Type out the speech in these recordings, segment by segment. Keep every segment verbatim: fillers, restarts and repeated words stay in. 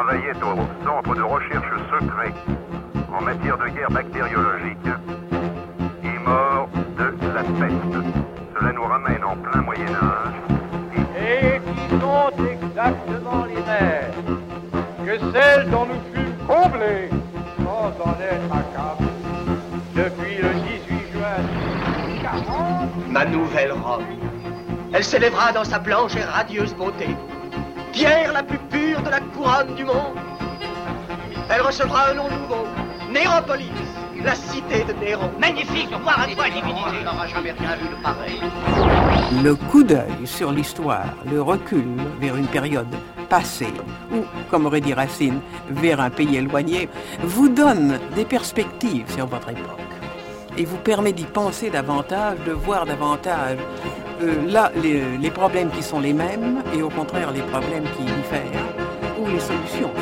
travaillait au centre de recherche secret en matière de guerre bactériologique. Il est mort de la peste. Cela nous ramène en plein Moyen-Âge. Et qui sont exactement les mêmes que celles dont nous fûmes comblés sans en être accablés depuis le dix-huit juin mille huit cent quarante. Ma nouvelle Rome, elle s'élèvera dans sa blanche et radieuse beauté, pierre la plus pure de la couronne du monde. Elle recevra un nom nouveau, Néropolis, la cité de Néron. Magnifique, voir à toi, divinité. On n'aura jamais rien vu de pareil. Le coup d'œil sur l'histoire, le recul vers une période passée, ou, comme aurait dit Racine, vers un pays éloigné, vous donne des perspectives sur votre époque et vous permet d'y penser davantage, de voir davantage euh, là les, les problèmes qui sont les mêmes et au contraire les problèmes qui diffèrent ou les solutions.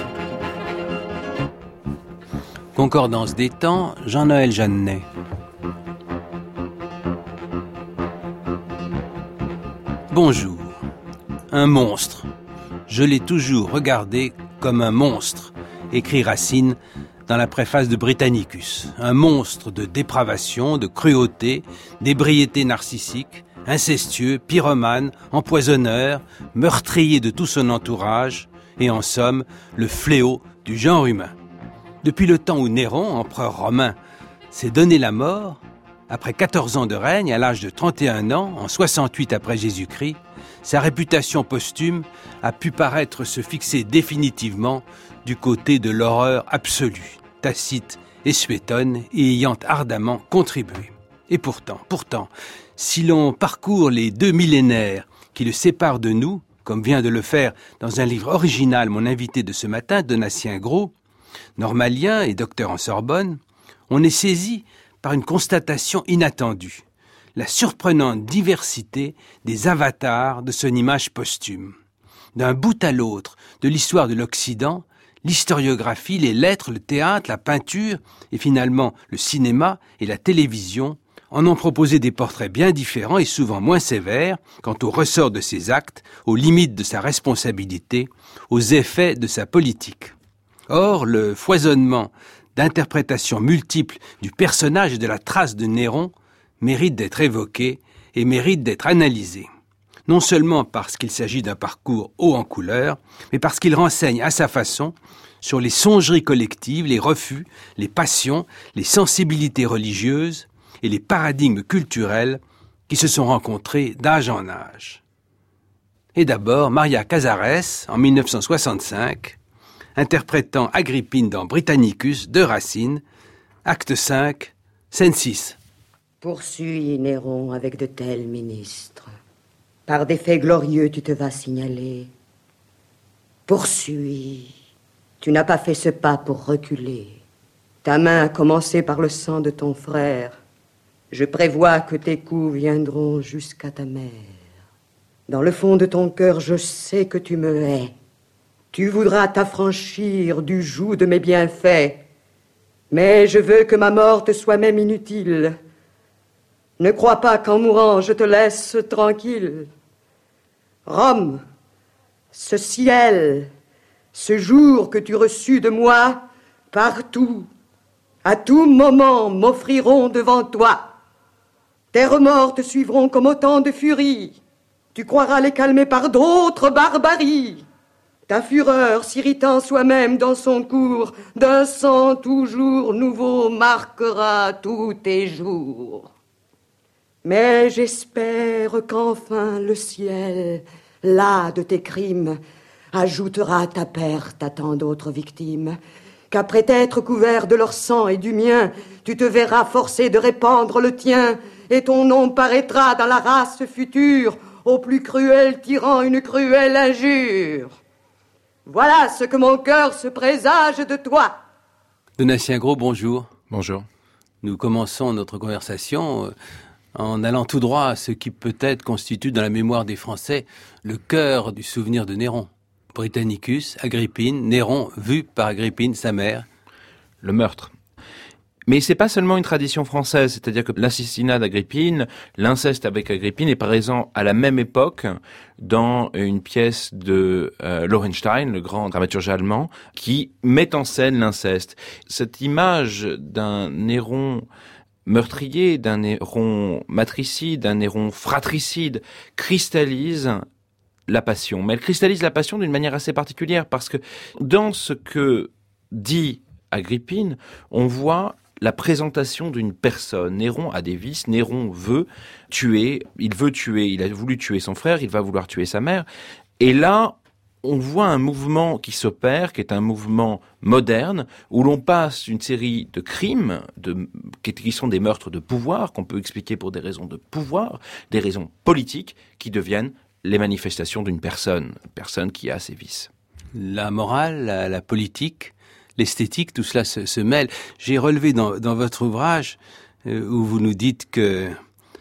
Concordance des temps, Jean-Noël Jeannet. Bonjour. Un monstre. Je l'ai toujours regardé comme un monstre, écrit Racine dans la préface de Britannicus. Un monstre de dépravation, de cruauté, d'ébriété narcissique, incestueux, pyromane, empoisonneur, meurtrier de tout son entourage, et en somme, le fléau du genre humain. Depuis le temps où Néron, empereur romain, s'est donné la mort, après quatorze ans de règne, à l'âge de trente et un ans, en soixante-huit après Jésus-Christ, sa réputation posthume a pu paraître se fixer définitivement du côté de l'horreur absolue, Tacite et Suétone, y ayant ardemment contribué. Et pourtant, pourtant, si l'on parcourt les deux millénaires qui le séparent de nous, comme vient de le faire dans un livre original mon invité de ce matin, Donatien Gros, normalien et docteur en Sorbonne, on est saisi par une constatation inattendue, la surprenante diversité des avatars de son image posthume. D'un bout à l'autre de l'histoire de l'Occident, l'historiographie, les lettres, le théâtre, la peinture et finalement le cinéma et la télévision en ont proposé des portraits bien différents et souvent moins sévères quant au ressort de ses actes, aux limites de sa responsabilité, aux effets de sa politique. Or, le foisonnement d'interprétations multiples du personnage et de la trace de Néron mérite d'être évoqué et mérite d'être analysé. Non seulement parce qu'il s'agit d'un parcours haut en couleurs, mais parce qu'il renseigne à sa façon sur les songeries collectives, les refus, les passions, les sensibilités religieuses et les paradigmes culturels qui se sont rencontrés d'âge en âge. Et d'abord, Maria Casares, en mille neuf cent soixante-cinq, interprétant Agrippine dans Britannicus de Racine, acte cinq, scène six. Poursuis, Néron, avec de tels ministres. Par des faits glorieux, tu te vas signaler. Poursuis. Tu n'as pas fait ce pas pour reculer. Ta main a commencé par le sang de ton frère. Je prévois que tes coups viendront jusqu'à ta mère. Dans le fond de ton cœur, je sais que tu me hais. Tu voudras t'affranchir du joug de mes bienfaits. Mais je veux que ma mort te soit même inutile. Ne crois pas qu'en mourant, je te laisse tranquille. Rome, ce ciel, ce jour que tu reçus de moi, partout, à tout moment, m'offriront devant toi. Tes remords te suivront comme autant de furies. Tu croiras les calmer par d'autres barbaries. Ta fureur, s'irritant soi-même dans son cours, d'un sang toujours nouveau marquera tous tes jours. Mais j'espère qu'enfin le ciel, las de tes crimes, ajoutera ta perte à tant d'autres victimes, qu'après t'être couvert de leur sang et du mien, tu te verras forcé de répandre le tien, et ton nom paraîtra dans la race future, au plus cruel tyran une cruelle injure. Voilà ce que mon cœur se présage de toi. Donatien Gros, bonjour. Bonjour. Nous commençons notre conversation en allant tout droit à ce qui peut-être constitue dans la mémoire des Français le cœur du souvenir de Néron. Britannicus, Agrippine, Néron vu par Agrippine, sa mère. Le meurtre. Mais c'est pas seulement une tradition française, c'est-à-dire que l'assassinat d'Agrippine, l'inceste avec Agrippine est présent à la même époque dans une pièce de euh, Lohenstein, le grand dramaturge allemand, qui met en scène l'inceste. Cette image d'un Néron meurtrier, d'un Néron matricide, d'un Néron fratricide, cristallise la passion. Mais elle cristallise la passion d'une manière assez particulière, parce que dans ce que dit Agrippine, on voit la présentation d'une personne. Néron a des vices, Néron veut tuer, il veut tuer, il a voulu tuer son frère, il va vouloir tuer sa mère. Et là, on voit un mouvement qui s'opère, qui est un mouvement moderne, où l'on passe une série de crimes, de, qui sont des meurtres de pouvoir, qu'on peut expliquer pour des raisons de pouvoir, des raisons politiques, qui deviennent les manifestations d'une personne, une personne qui a ses vices. La morale, la, la politique, l'esthétique, tout cela se, se mêle. J'ai relevé dans, dans votre ouvrage, euh, où vous nous dites que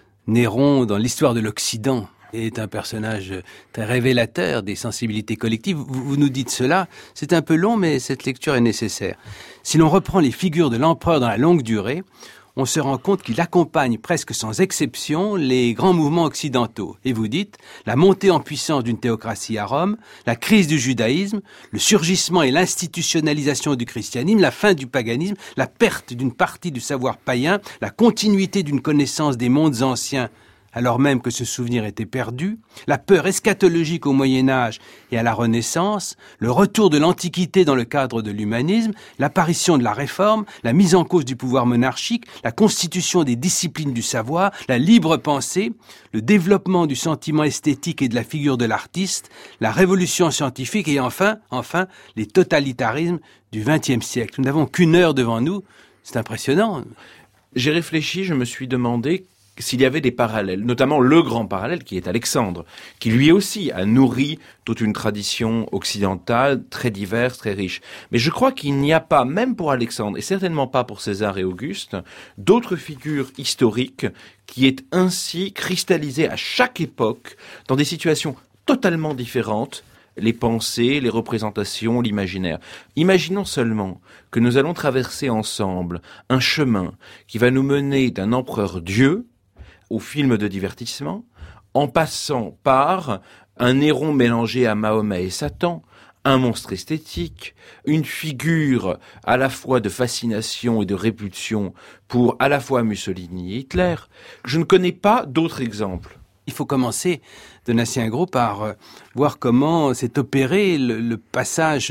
Néron, dans l'histoire de l'Occident, est un personnage très révélateur des sensibilités collectives. Vous, vous nous dites cela, c'est un peu long, mais cette lecture est nécessaire. Si l'on reprend les figures de l'empereur dans la longue durée, on se rend compte qu'il accompagne presque sans exception les grands mouvements occidentaux. Et vous dites, la montée en puissance d'une théocratie à Rome, la crise du judaïsme, le surgissement et l'institutionnalisation du christianisme, la fin du paganisme, la perte d'une partie du savoir païen, la continuité d'une connaissance des mondes anciens, alors même que ce souvenir était perdu, la peur eschatologique au Moyen-Âge et à la Renaissance, le retour de l'Antiquité dans le cadre de l'humanisme, l'apparition de la Réforme, la mise en cause du pouvoir monarchique, la constitution des disciplines du savoir, la libre pensée, le développement du sentiment esthétique et de la figure de l'artiste, la révolution scientifique et enfin, enfin, les totalitarismes du vingtième siècle. Nous n'avons qu'une heure devant nous, c'est impressionnant. J'ai réfléchi, je me suis demandé s'il y avait des parallèles, notamment le grand parallèle qui est Alexandre, qui lui aussi a nourri toute une tradition occidentale très diverse, très riche. Mais je crois qu'il n'y a pas, même pour Alexandre, et certainement pas pour César et Auguste, d'autres figures historiques qui aient ainsi cristallisé à chaque époque, dans des situations totalement différentes, les pensées, les représentations, l'imaginaire. Imaginons seulement que nous allons traverser ensemble un chemin qui va nous mener d'un empereur Dieu au film de divertissement, en passant par un Néron mélangé à Mahomet et Satan, un monstre esthétique, une figure à la fois de fascination et de répulsion pour à la fois Mussolini et Hitler. Je ne connais pas d'autres exemples. Il faut commencer, Donatien Gros, par euh, voir comment s'est opéré le, le passage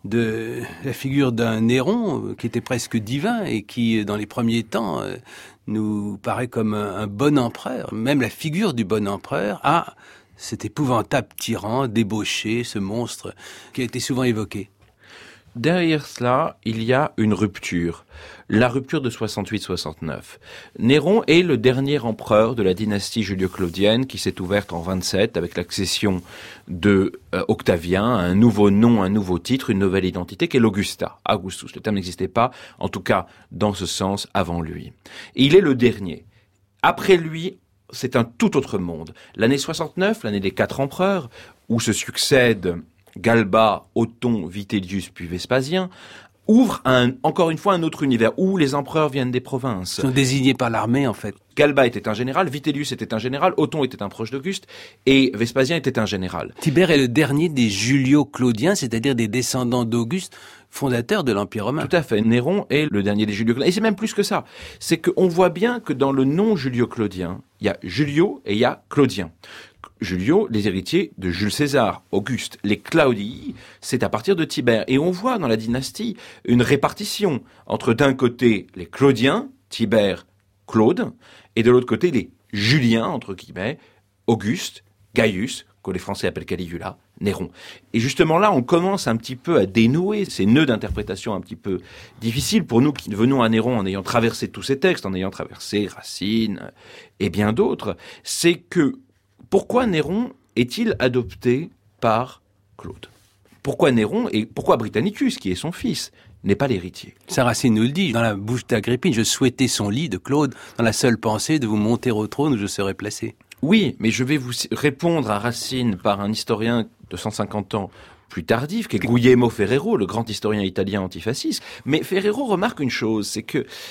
de la figure d'un Néron, euh, qui était presque divin et qui, dans les premiers temps, euh, nous paraît comme un, un bon empereur. Même la figure du bon empereur a cet épouvantable tyran, débauché, ce monstre qui a été souvent évoqué. Derrière cela, il y a une rupture. La rupture de soixante-huit soixante-neuf. Néron est le dernier empereur de la dynastie julio-claudienne qui s'est ouverte en vingt-sept avec l'accession de euh, Octavien, un nouveau nom, un nouveau titre, une nouvelle identité qui est l'Augusta. Augustus, le terme n'existait pas, en tout cas dans ce sens avant lui. Et il est le dernier. Après lui, c'est un tout autre monde. L'année soixante-neuf, l'année des quatre empereurs, où se succèdent Galba, Othon, Vitellius puis Vespasien, ouvre un, encore une fois un autre univers où les empereurs viennent des provinces. Ils sont désignés par l'armée en fait. Galba était un général, Vitellius était un général, Othon était un proche d'Auguste et Vespasien était un général. Tibère est le dernier des Julio-Claudiens, c'est-à-dire des descendants d'Auguste, fondateur de l'Empire romain. Tout à fait. Néron est le dernier des Julio-Claudiens. Et c'est même plus que ça. C'est qu'on voit bien que dans le nom Julio-Claudien, il y a Julio et il y a Claudien. Julio, les héritiers de Jules César, Auguste. Les Claudii, c'est à partir de Tibère. Et on voit dans la dynastie une répartition entre d'un côté les Claudiens, Tibère, Claude, et de l'autre côté les Juliens, entre guillemets, Auguste, Gaius, que les Français appellent Caligula, Néron. Et justement là, on commence un petit peu à dénouer ces nœuds d'interprétation un petit peu difficiles pour nous qui venons à Néron en ayant traversé tous ces textes, en ayant traversé Racine et bien d'autres. C'est que pourquoi Néron est-il adopté par Claude ? Pourquoi Néron et pourquoi Britannicus, qui est son fils, n'est pas l'héritier ? Saint Racine nous le dit, dans la bouche d'Agrippine, je souhaitais son lit de Claude, dans la seule pensée de vous monter au trône où je serais placé. Oui, mais je vais vous répondre à Racine par un historien de cent cinquante ans plus tardif, qui est Guglielmo Ferrero, le grand historien italien antifasciste. Mais Ferrero remarque une chose, c'est que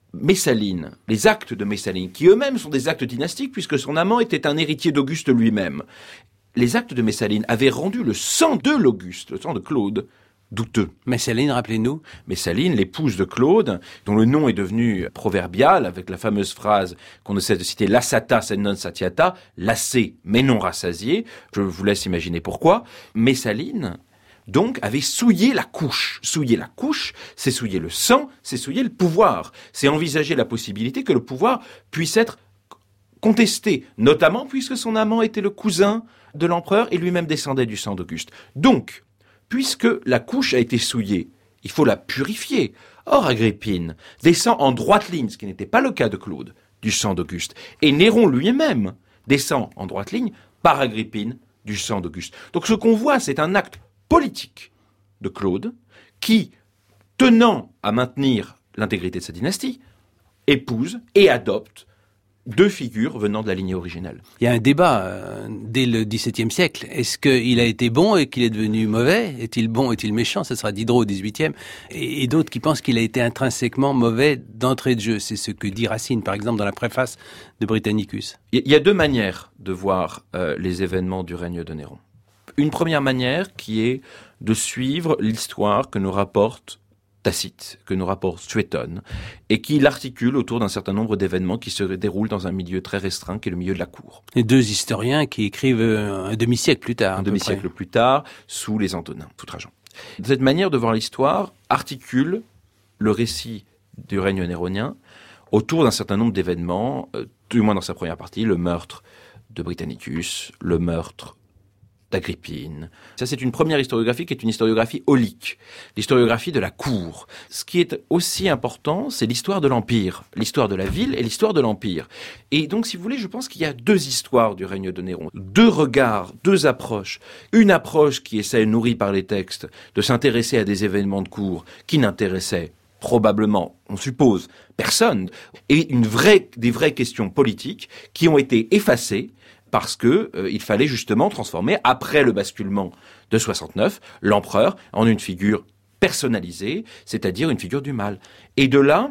Messaline, les actes de Messaline, qui eux-mêmes sont des actes dynastiques puisque son amant était un héritier d'Auguste lui-même. Les actes de Messaline avaient rendu le sang de l'Auguste, le sang de Claude, douteux. Messaline, rappelez-nous. Messaline, l'épouse de Claude, dont le nom est devenu proverbial avec la fameuse phrase qu'on ne cesse de citer, lassata sed non satiata, lassé mais non rassasié. Je vous laisse imaginer pourquoi. Messaline, donc, avait souillé la couche. Souiller la couche, c'est souiller le sang, c'est souiller le pouvoir. C'est envisager la possibilité que le pouvoir puisse être contesté, notamment puisque son amant était le cousin de l'empereur et lui-même descendait du sang d'Auguste. Donc, puisque la couche a été souillée, il faut la purifier. Or, Agrippine descend en droite ligne, ce qui n'était pas le cas de Claude, du sang d'Auguste. Et Néron lui-même descend en droite ligne par Agrippine du sang d'Auguste. Donc ce qu'on voit, c'est un acte politique de Claude qui, tenant à maintenir l'intégrité de sa dynastie, épouse et adopte deux figures venant de la lignée originelle. Il y a un débat euh, dès le dix-septième siècle. Est-ce qu'il a été bon et qu'il est devenu mauvais? Est-il bon, est-il méchant? Ce sera Diderot au dix-huitième. Et, et d'autres qui pensent qu'il a été intrinsèquement mauvais d'entrée de jeu. C'est ce que dit Racine, par exemple, dans la préface de Britannicus. Il y a deux manières de voir euh, les événements du règne de Néron. Une première manière qui est de suivre l'histoire que nous rapporte Tacite, que nous rapporte Suétone, et qui l'articule autour d'un certain nombre d'événements qui se déroulent dans un milieu très restreint, qui est le milieu de la cour. Les deux historiens qui écrivent un demi-siècle plus tard. Un demi-siècle plus tard, sous les Antonins, sous Trajan. Cette manière de voir l'histoire articule le récit du règne néronien autour d'un certain nombre d'événements, euh, du moins dans sa première partie, le meurtre de Britannicus, le meurtre d'Agrippine. Ça, c'est une première historiographie qui est une historiographie holique, l'historiographie de la cour. Ce qui est aussi important, c'est l'histoire de l'Empire, l'histoire de la ville et l'histoire de l'Empire. Et donc, si vous voulez, je pense qu'il y a deux histoires du règne de Néron, deux regards, deux approches. Une approche qui essaie, nourrie par les textes, de s'intéresser à des événements de cour qui n'intéressaient probablement, on suppose, personne, et une vraie, des vraies questions politiques qui ont été effacées parce que euh, il fallait justement transformer, après le basculement de soixante-neuf, l'empereur en une figure personnalisée, c'est-à-dire une figure du mal. Et de là,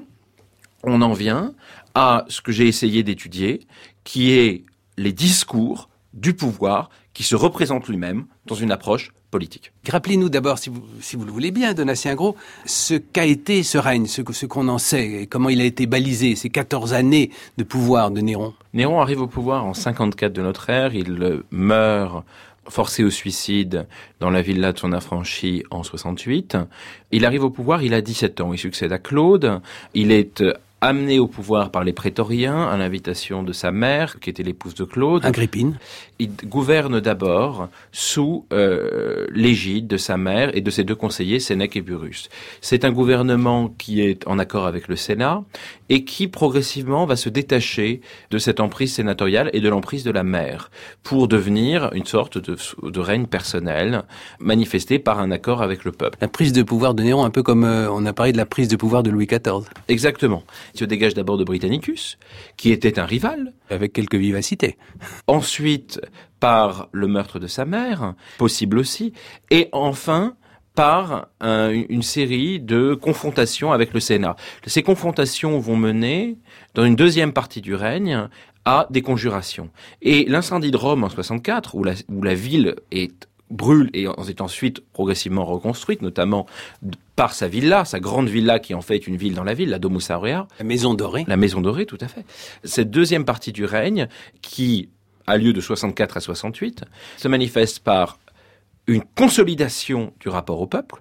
on en vient à ce que j'ai essayé d'étudier, qui est les discours du pouvoir qui se représente lui-même dans une approche politique. Rappelez-nous d'abord, si vous, si vous le voulez bien, Donatien Gros, ce qu'a été ce règne, ce, ce qu'on en sait, et comment il a été balisé, ces quatorze années de pouvoir de Néron. Néron arrive au pouvoir en cinquante-quatre de notre ère, il meurt forcé au suicide dans la villa de son affranchi en soixante-huit. Il arrive au pouvoir, il a dix-sept ans, il succède à Claude, il est amené au pouvoir par les prétoriens à l'invitation de sa mère, qui était l'épouse de Claude. Agrippine. Il gouverne d'abord sous euh, l'égide de sa mère et de ses deux conseillers, Sénèque et Burrus. C'est un gouvernement qui est en accord avec le Sénat et qui progressivement va se détacher de cette emprise sénatoriale et de l'emprise de la mère pour devenir une sorte de, de règne personnel manifesté par un accord avec le peuple. La prise de pouvoir de Néron, un peu comme euh, on a parlé de la prise de pouvoir de Louis quatorze. Exactement. Il se dégage d'abord de Britannicus, qui était un rival. Avec quelques vivacités. Ensuite, par le meurtre de sa mère, possible aussi. Et enfin, par un, une série de confrontations avec le Sénat. Ces confrontations vont mener, dans une deuxième partie du règne, à des conjurations. Et l'incendie de Rome en soixante-quatre, où la, où la ville est brûle et est ensuite progressivement reconstruite, notamment par sa villa, sa grande villa qui en fait est une ville dans la ville, la Domus Aurea. La Maison Dorée. La Maison Dorée, tout à fait. Cette deuxième partie du règne, qui a lieu de soixante-quatre à soixante-huit, se manifeste par une consolidation du rapport au peuple,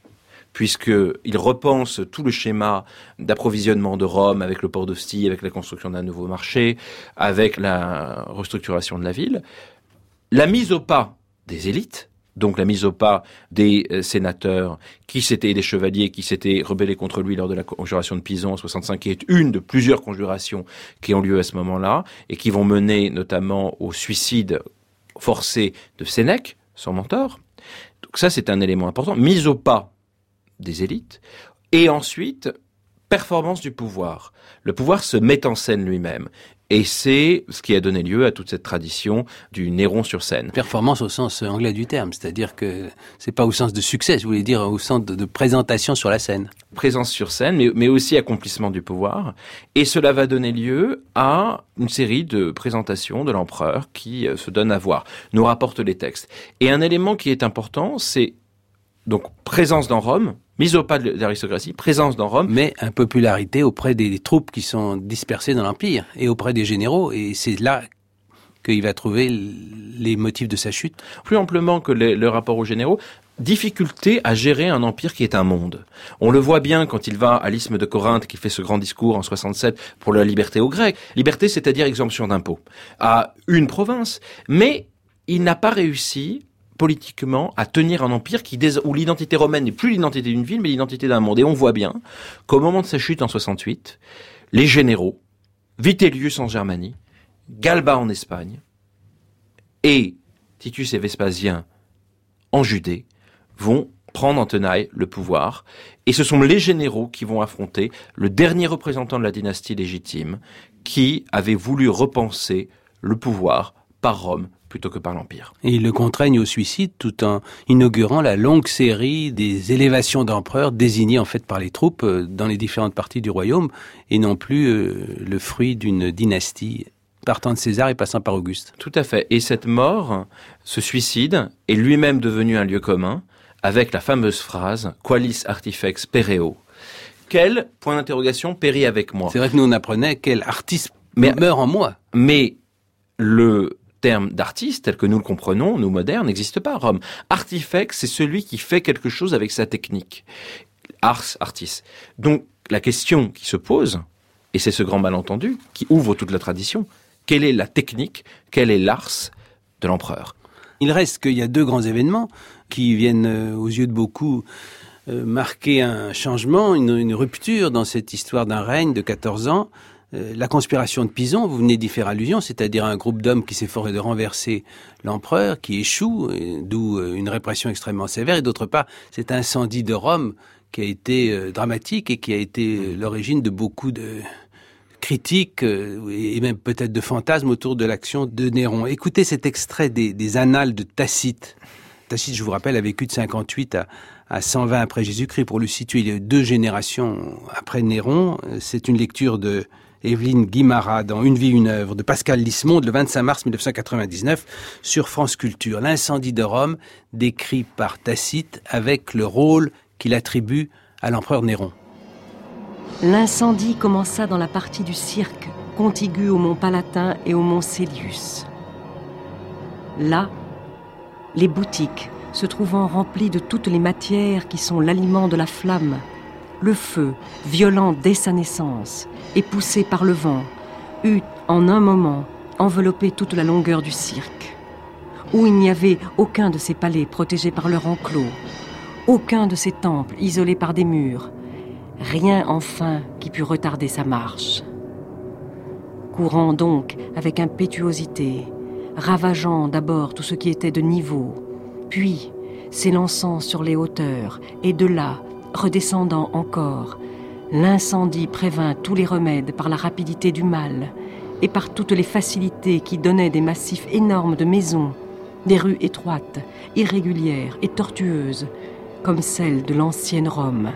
puisqu'il repense tout le schéma d'approvisionnement de Rome avec le port d'Ostie, avec la construction d'un nouveau marché, avec la restructuration de la ville, la mise au pas des élites, donc la mise au pas des euh, sénateurs qui s'étaient des chevaliers qui s'étaient rebellés contre lui lors de la conjuration de Pison en soixante-cinq, qui est une de plusieurs conjurations qui ont lieu à ce moment-là et qui vont mener notamment au suicide forcé de Sénèque, son mentor. Donc ça, c'est un élément important. Mise au pas des élites et ensuite performance du pouvoir. Le pouvoir se met en scène lui-même. Et c'est ce qui a donné lieu à toute cette tradition du Néron sur scène. Performance au sens anglais du terme, c'est-à-dire que c'est pas au sens de succès, je voulais dire au sens de, de présentation sur la scène. Présence sur scène, mais, mais aussi accomplissement du pouvoir. Et cela va donner lieu à une série de présentations de l'empereur qui euh, se donne à voir, nous rapporte les textes. Et un élément qui est important, c'est donc présence dans Rome, mise au pas de l'aristocratie, présence dans Rome. Mais impopularité auprès des troupes qui sont dispersées dans l'Empire et auprès des généraux. Et c'est là qu'il va trouver les motifs de sa chute. Plus amplement que les, le rapport aux généraux, difficulté à gérer un empire qui est un monde. On le voit bien quand il va à l'isthme de Corinthe, qui fait ce grand discours en soixante-sept pour la liberté aux Grecs. Liberté, c'est-à-dire exemption d'impôts à une province. Mais il n'a pas réussi politiquement à tenir un empire qui où l'identité romaine n'est plus l'identité d'une ville, mais l'identité d'un monde. Et on voit bien qu'au moment de sa chute en soixante-huit, les généraux, Vitellius en Germanie, Galba en Espagne et Titus et Vespasien en Judée vont prendre en tenaille le pouvoir. Et ce sont les généraux qui vont affronter le dernier représentant de la dynastie légitime qui avait voulu repenser le pouvoir par Rome plutôt que par l'Empire. Et il le contraigne au suicide tout en inaugurant la longue série des élévations d'empereurs désignés en fait par les troupes dans les différentes parties du royaume et non plus euh, le fruit d'une dynastie partant de César et passant par Auguste. Tout à fait. Et cette mort, ce suicide, est lui-même devenu un lieu commun avec la fameuse phrase « Qualis artifex pereo ». Quel, point d'interrogation, périt avec moi. C'est vrai que nous on apprenait quel artiste mais, meurt en moi. Mais le terme d'artiste, tel que nous le comprenons, nous modernes, n'existe pas à Rome. Artifex, c'est celui qui fait quelque chose avec sa technique. Ars, artis. Donc, la question qui se pose, et c'est ce grand malentendu qui ouvre toute la tradition, quelle est la technique, quel est l'ars de l'empereur? Il reste qu'il y a deux grands événements qui viennent, euh, aux yeux de beaucoup, euh, marquer un changement, une, une rupture dans cette histoire d'un règne de quatorze ans. Euh, la conspiration de Pison, vous venez d'y faire allusion, c'est-à-dire un groupe d'hommes qui s'efforce de renverser l'empereur, qui échoue, et, d'où euh, une répression extrêmement sévère. Et d'autre part, cet incendie de Rome qui a été euh, dramatique et qui a été euh, l'origine de beaucoup de critiques euh, et même peut-être de fantasmes autour de l'action de Néron. Écoutez cet extrait des, des Annales de Tacite. Tacite, je vous rappelle, a vécu de cinquante-huit à, à cent vingt après Jésus-Christ. Pour le situer, il y a deux générations après Néron. C'est une lecture de Evelyne Guimara dans Une vie, une œuvre de Pascal Lismonde le vingt-cinq mars mille neuf cent quatre-vingt-dix-neuf sur France Culture. L'incendie de Rome décrit par Tacite avec le rôle qu'il attribue à l'empereur Néron. L'incendie commença dans la partie du cirque contiguë au mont Palatin et au mont Célius. Là, les boutiques, se trouvant remplies de toutes les matières qui sont l'aliment de la flamme, le feu, violent dès sa naissance et poussé par le vent, eut en un moment enveloppé toute la longueur du cirque, où il n'y avait aucun de ces palais protégés par leur enclos, aucun de ces temples isolés par des murs, rien enfin qui pût retarder sa marche. Courant donc avec impétuosité, ravageant d'abord tout ce qui était de niveau, puis s'élançant sur les hauteurs, et de là, redescendant encore, l'incendie prévint tous les remèdes par la rapidité du mal, et par toutes les facilités qui donnaient des massifs énormes de maisons, des rues étroites, irrégulières et tortueuses, comme celles de l'ancienne Rome.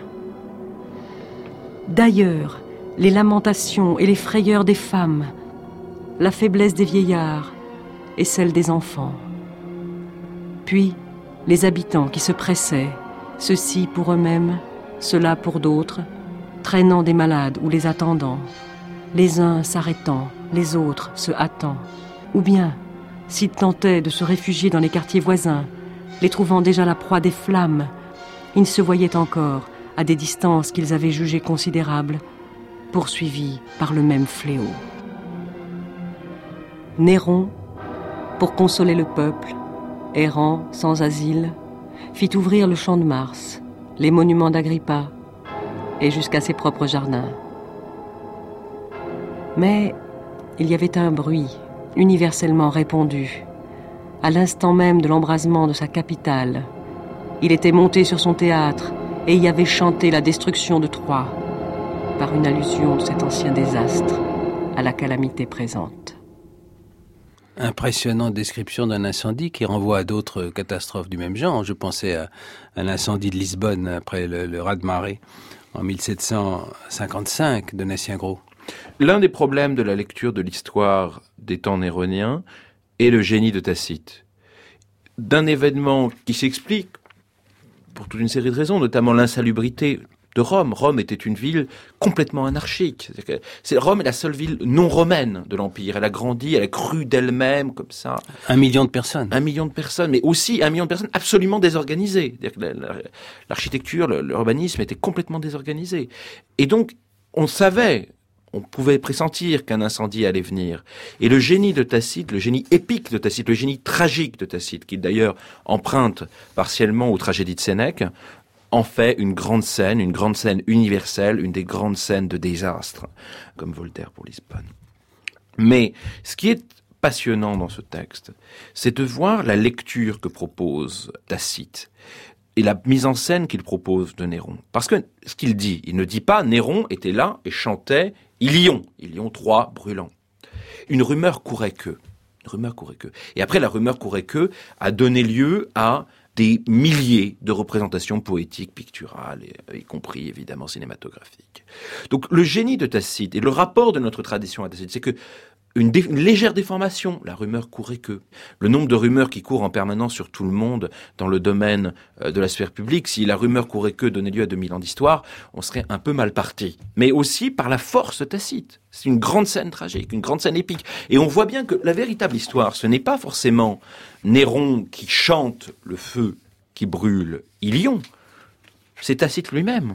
D'ailleurs, les lamentations et les frayeurs des femmes, la faiblesse des vieillards et celle des enfants. Puis, les habitants qui se pressaient, ceux-ci pour eux-mêmes, ceux-là pour d'autres, traînant des malades ou les attendant, les uns s'arrêtant, les autres se hâtant, ou bien, s'ils tentaient de se réfugier dans les quartiers voisins, les trouvant déjà la proie des flammes, ils se voyaient encore, à des distances qu'ils avaient jugées considérables, poursuivis par le même fléau. Néron, pour consoler le peuple, errant, sans asile, fit ouvrir le champ de Mars, les monuments d'Agrippa, et jusqu'à ses propres jardins. Mais il y avait un bruit, universellement répandu. À l'instant même de l'embrasement de sa capitale, il était monté sur son théâtre et y avait chanté la destruction de Troie, par une allusion de cet ancien désastre. à la calamité présente. Impressionnante description d'un incendie qui renvoie à d'autres catastrophes du même genre. Je pensais à, à l'incendie de Lisbonne après le, le raz-de-marée en mille sept cent cinquante-cinq de Nassien-Gros. L'un des problèmes de la lecture de l'histoire des temps néroniens est le génie de Tacite. D'un événement qui s'explique pour toute une série de raisons, notamment l'insalubrité de Rome. Rome était une ville complètement anarchique. C'est-à-dire que c'est, Rome est la seule ville non romaine de l'Empire. Elle a grandi, elle a cru d'elle-même comme ça. Un million de personnes. Un million de personnes, mais aussi un million de personnes absolument désorganisées. C'est-à-dire que la, la, l'architecture, le, l'urbanisme était complètement désorganisé. Et donc, on savait, on pouvait pressentir qu'un incendie allait venir. Et le génie de Tacite, le génie épique de Tacite, le génie tragique de Tacite, qui d'ailleurs emprunte partiellement aux tragédies de Sénèque, en fait une grande scène, une grande scène universelle, une des grandes scènes de désastre, comme Voltaire pour Lisbonne. Mais ce qui est passionnant dans ce texte, c'est de voir la lecture que propose Tacite et la mise en scène qu'il propose de Néron. Parce que ce qu'il dit, il ne dit pas Néron était là et chantait Ilion, Ilion trois brûlant. Une rumeur courait que, une rumeur courait que. Et après la rumeur courait que a donné lieu à des milliers de représentations poétiques, picturales, et, y compris évidemment cinématographiques. Donc le génie de Tacite et le rapport de notre tradition à Tacite, c'est que une, dé- une légère déformation, la rumeur courait que. Le nombre de rumeurs qui courent en permanence sur tout le monde dans le domaine euh, de la sphère publique, si la rumeur courait que donnait lieu à deux mille ans d'histoire, on serait un peu mal parti. Mais aussi par la force Tacite. C'est une grande scène tragique, une grande scène épique. Et on voit bien que la véritable histoire, ce n'est pas forcément Néron qui chante le feu qui brûle Ilion. C'est Tacite lui-même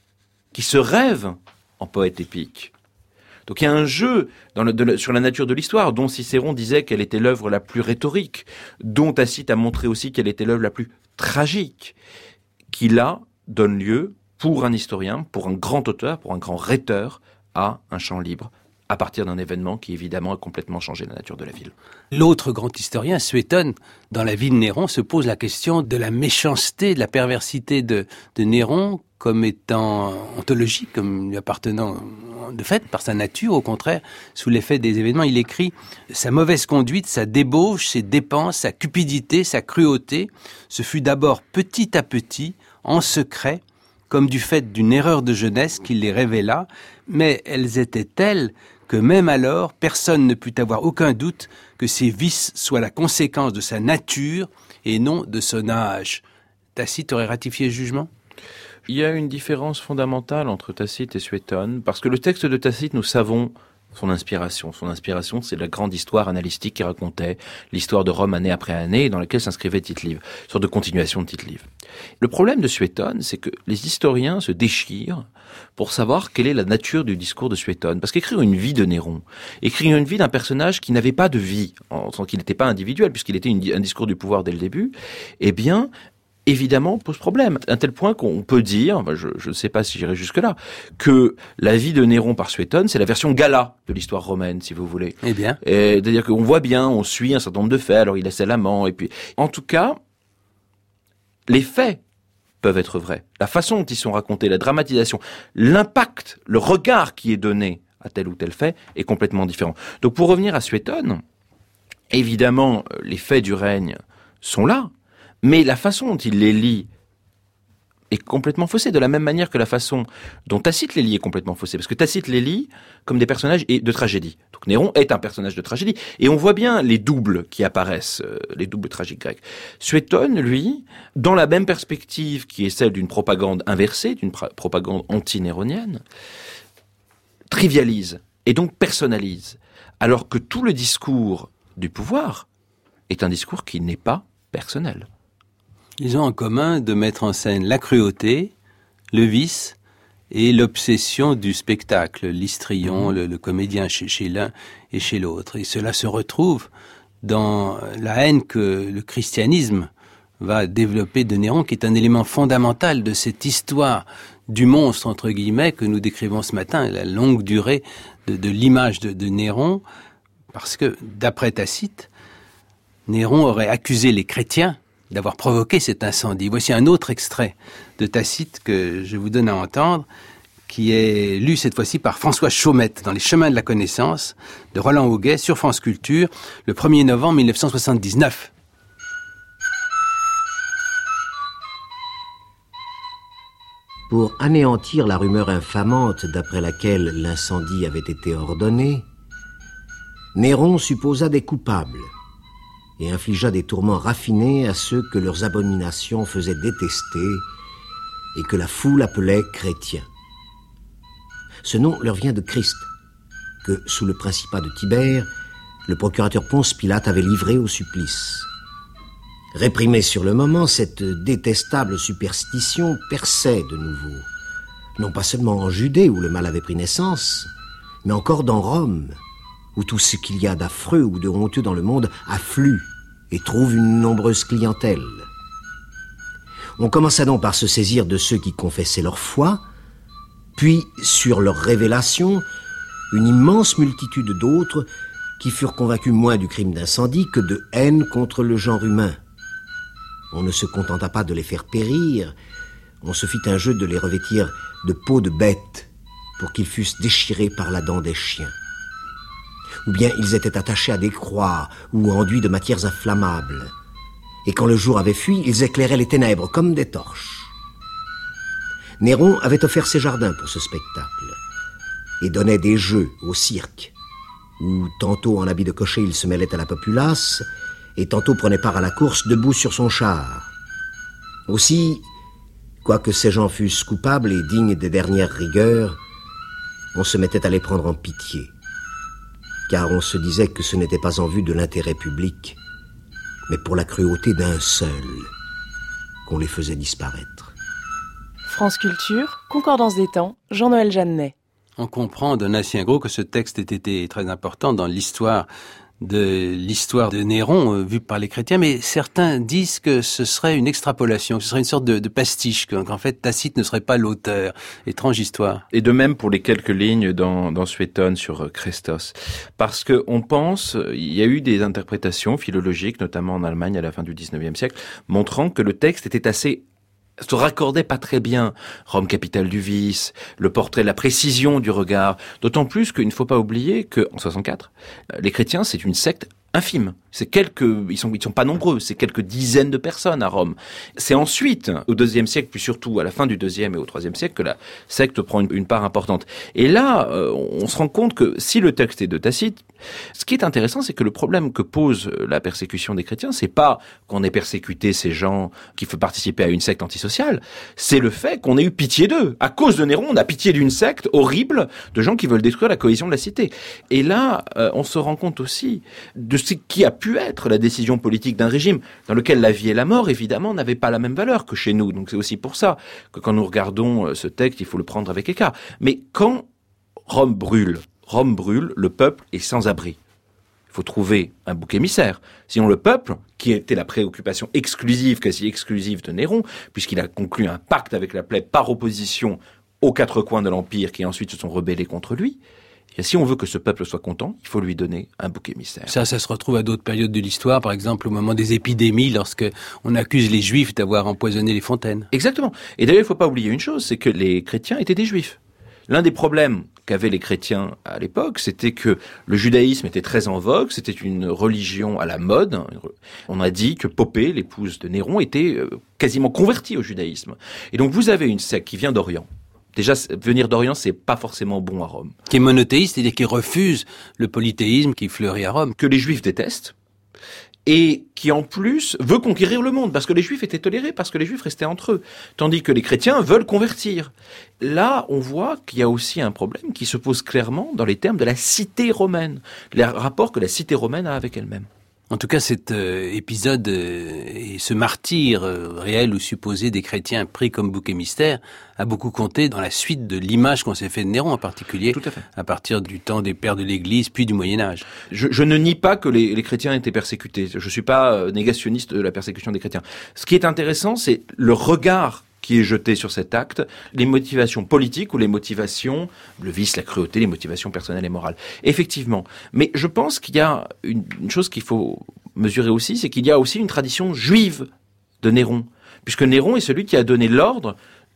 qui se rêve en poète épique. Donc il y a un jeu dans le, de, sur la nature de l'histoire, dont Cicéron disait qu'elle était l'œuvre la plus rhétorique, dont Tacite a montré aussi qu'elle était l'œuvre la plus tragique, qui là donne lieu, pour un historien, pour un grand auteur, pour un grand rhéteur, à un champ libre, à partir d'un événement qui évidemment a complètement changé la nature de la ville. L'autre grand historien, Suétone, dans la vie de Néron, se pose la question de la méchanceté, de la perversité de, de Néron, comme étant ontologique, comme lui appartenant de fait par sa nature. Au contraire, sous l'effet des événements, il écrit « Sa mauvaise conduite, sa débauche, ses dépenses, sa cupidité, sa cruauté, ce fut d'abord petit à petit, en secret, comme du fait d'une erreur de jeunesse qu'il les révéla, mais elles étaient telles que même alors, personne ne put avoir aucun doute que ces vices soient la conséquence de sa nature et non de son âge. » Tacite aurait ratifié le jugement ? Il y a une différence fondamentale entre Tacite et Suétone, parce que le texte de Tacite, nous savons son inspiration. Son inspiration, c'est la grande histoire analytique qui racontait l'histoire de Rome année après année, dans laquelle s'inscrivait Tite-Live, une sorte de continuation de Tite-Live. Le problème de Suétone, c'est que les historiens se déchirent pour savoir quelle est la nature du discours de Suétone. Parce qu'écrire une vie de Néron, écrire une vie d'un personnage qui n'avait pas de vie, en tant qu'il n'était pas individuel, puisqu'il était une, un discours du pouvoir dès le début, eh bien, évidemment, pose problème. À un tel point qu'on peut dire, je, je ne sais pas si j'irai jusque-là, que la vie de Néron par Suétone, c'est la version gala de l'histoire romaine, si vous voulez. Eh bien. Et, c'est-à-dire qu'on voit bien, on suit un certain nombre de faits, alors il laissait l'amant, et puis... En tout cas, les faits peuvent être vrais. La façon dont ils sont racontés, la dramatisation, l'impact, le regard qui est donné à tel ou tel fait est complètement différent. Donc pour revenir à Suétone, évidemment, les faits du règne sont là, mais la façon dont il les lit est complètement faussée, de la même manière que la façon dont Tacite les lit est complètement faussée. Parce que Tacite les lit comme des personnages de tragédie. Donc Néron est un personnage de tragédie. Et on voit bien les doubles qui apparaissent, euh, les doubles tragiques grecs. Suétone, lui, dans la même perspective qui est celle d'une propagande inversée, d'une pra- propagande anti-néronienne, trivialise et donc personnalise. Alors que tout le discours du pouvoir est un discours qui n'est pas personnel. Ils ont en commun de mettre en scène la cruauté, le vice et l'obsession du spectacle, l'histrion, mmh. le, le comédien chez, chez l'un et chez l'autre. Et cela se retrouve dans la haine que le christianisme va développer de Néron, qui est un élément fondamental de cette histoire du monstre, entre guillemets, que nous décrivons ce matin, la longue durée de, de l'image de, de Néron, parce que, d'après Tacite, Néron aurait accusé les chrétiens d'avoir provoqué cet incendie. Voici un autre extrait de Tacite que je vous donne à entendre, qui est lu cette fois-ci par François Chaumette dans Les Chemins de la Connaissance de Roland Auguet sur France Culture le premier novembre mille neuf cent soixante-dix-neuf. Pour anéantir la rumeur infamante d'après laquelle l'incendie avait été ordonné, Néron supposa des coupables et infligea des tourments raffinés à ceux que leurs abominations faisaient détester et que la foule appelait chrétiens. Ce nom leur vient de Christ, que, sous le principat de Tibère, le procurateur Ponce Pilate avait livré au supplice. Réprimée sur le moment, cette détestable superstition perçait de nouveau, non pas seulement en Judée où le mal avait pris naissance, mais encore dans Rome, où tout ce qu'il y a d'affreux ou de honteux dans le monde afflue et trouve une nombreuse clientèle. On commença donc par se saisir de ceux qui confessaient leur foi, puis, sur leur révélation, une immense multitude d'autres qui furent convaincus moins du crime d'incendie que de haine contre le genre humain. On ne se contenta pas de les faire périr, on se fit un jeu de les revêtir de peau de bête pour qu'ils fussent déchirés par la dent des chiens. Ou bien ils étaient attachés à des croix ou enduits de matières inflammables. Et quand le jour avait fui, ils éclairaient les ténèbres comme des torches. Néron avait offert ses jardins pour ce spectacle et donnait des jeux au cirque, où tantôt en habit de cocher il se mêlait à la populace, et tantôt prenait part à la course debout sur son char. Aussi, quoique ces gens fussent coupables et dignes des dernières rigueurs, on se mettait à les prendre en pitié, car on se disait que ce n'était pas en vue de l'intérêt public, mais pour la cruauté d'un seul, qu'on les faisait disparaître. France Culture, Concordance des temps, Jean-Noël Jeannet. On comprend d'un ancien gros que ce texte ait été très important dans l'histoire de l'histoire de Néron euh, vue par les chrétiens, mais certains disent que ce serait une extrapolation, que ce serait une sorte de, de pastiche, qu'en fait Tacite ne serait pas l'auteur. Étrange histoire. Et de même pour les quelques lignes dans, dans Suétone sur euh, Christos. Parce que on pense, il y a eu des interprétations philologiques, notamment en Allemagne à la fin du dix-neuvième siècle, montrant que le texte était assez se raccordait pas très bien. Rome, capitale du vice, le portrait, la précision du regard. D'autant plus qu'il ne faut pas oublier qu'en soixante-quatre, les chrétiens, c'est une secte infime. C'est quelques, ils sont, ils sont pas nombreux, c'est quelques dizaines de personnes à Rome. C'est ensuite, au deuxième siècle, puis surtout à la fin du deuxième et au troisième siècle, que la secte prend une, une part importante. Et là, euh, on se rend compte que si le texte est de Tacite, ce qui est intéressant, c'est que le problème que pose la persécution des chrétiens, c'est pas qu'on ait persécuté ces gens qui font participer à une secte antisociale, c'est le fait qu'on ait eu pitié d'eux. À cause de Néron, on a pitié d'une secte horrible de gens qui veulent détruire la cohésion de la cité. Et là, euh, on se rend compte aussi de ce qui a pu être la décision politique d'un régime dans lequel la vie et la mort, évidemment, n'avaient pas la même valeur que chez nous. Donc c'est aussi pour ça que quand nous regardons ce texte, il faut le prendre avec écart. Mais quand Rome brûle, Rome brûle, le peuple est sans abri. Il faut trouver un bouc émissaire. Sinon le peuple, qui était la préoccupation exclusive, quasi exclusive de Néron, puisqu'il a conclu un pacte avec la plèbe par opposition aux quatre coins de l'Empire qui ensuite se sont rebellés contre lui, et si on veut que ce peuple soit content, il faut lui donner un bouc émissaire. Ça, ça se retrouve à d'autres périodes de l'histoire, par exemple au moment des épidémies, lorsque on accuse les Juifs d'avoir empoisonné les fontaines. Exactement. Et d'ailleurs, il ne faut pas oublier une chose, c'est que les chrétiens étaient des Juifs. L'un des problèmes qu'avaient les chrétiens à l'époque, c'était que le judaïsme était très en vogue, c'était une religion à la mode. On a dit que Popée, l'épouse de Néron, était quasiment convertie au judaïsme. Et donc vous avez une secte qui vient d'Orient. Déjà, venir d'Orient, c'est pas forcément bon à Rome. Qui est monothéiste, c'est-à-dire qui refuse le polythéisme qui fleurit à Rome. Que les Juifs détestent. Et qui, en plus, veut conquérir le monde. Parce que les Juifs étaient tolérés, parce que les Juifs restaient entre eux. Tandis que les chrétiens veulent convertir. Là, on voit qu'il y a aussi un problème qui se pose clairement dans les termes de la cité romaine. Les rapports que la cité romaine a avec elle-même. En tout cas, cet euh, épisode euh, et ce martyre euh, réel ou supposé des chrétiens pris comme bouc émissaire a beaucoup compté dans la suite de l'image qu'on s'est fait de Néron en particulier, Tout à fait. à partir du temps des pères de l'Église, puis du Moyen-Âge. Je, je ne nie pas que les, les chrétiens étaient persécutés. Je ne suis pas euh, négationniste de la persécution des chrétiens. Ce qui est intéressant, c'est le regard qui est jeté sur cet acte, les motivations politiques ou les motivations, le vice, la cruauté, les motivations personnelles et morales. Effectivement. Mais je pense qu'il y a une, une chose qu'il faut mesurer aussi, c'est qu'il y a aussi une tradition juive de Néron. Puisque Néron est celui qui a donné l'ordre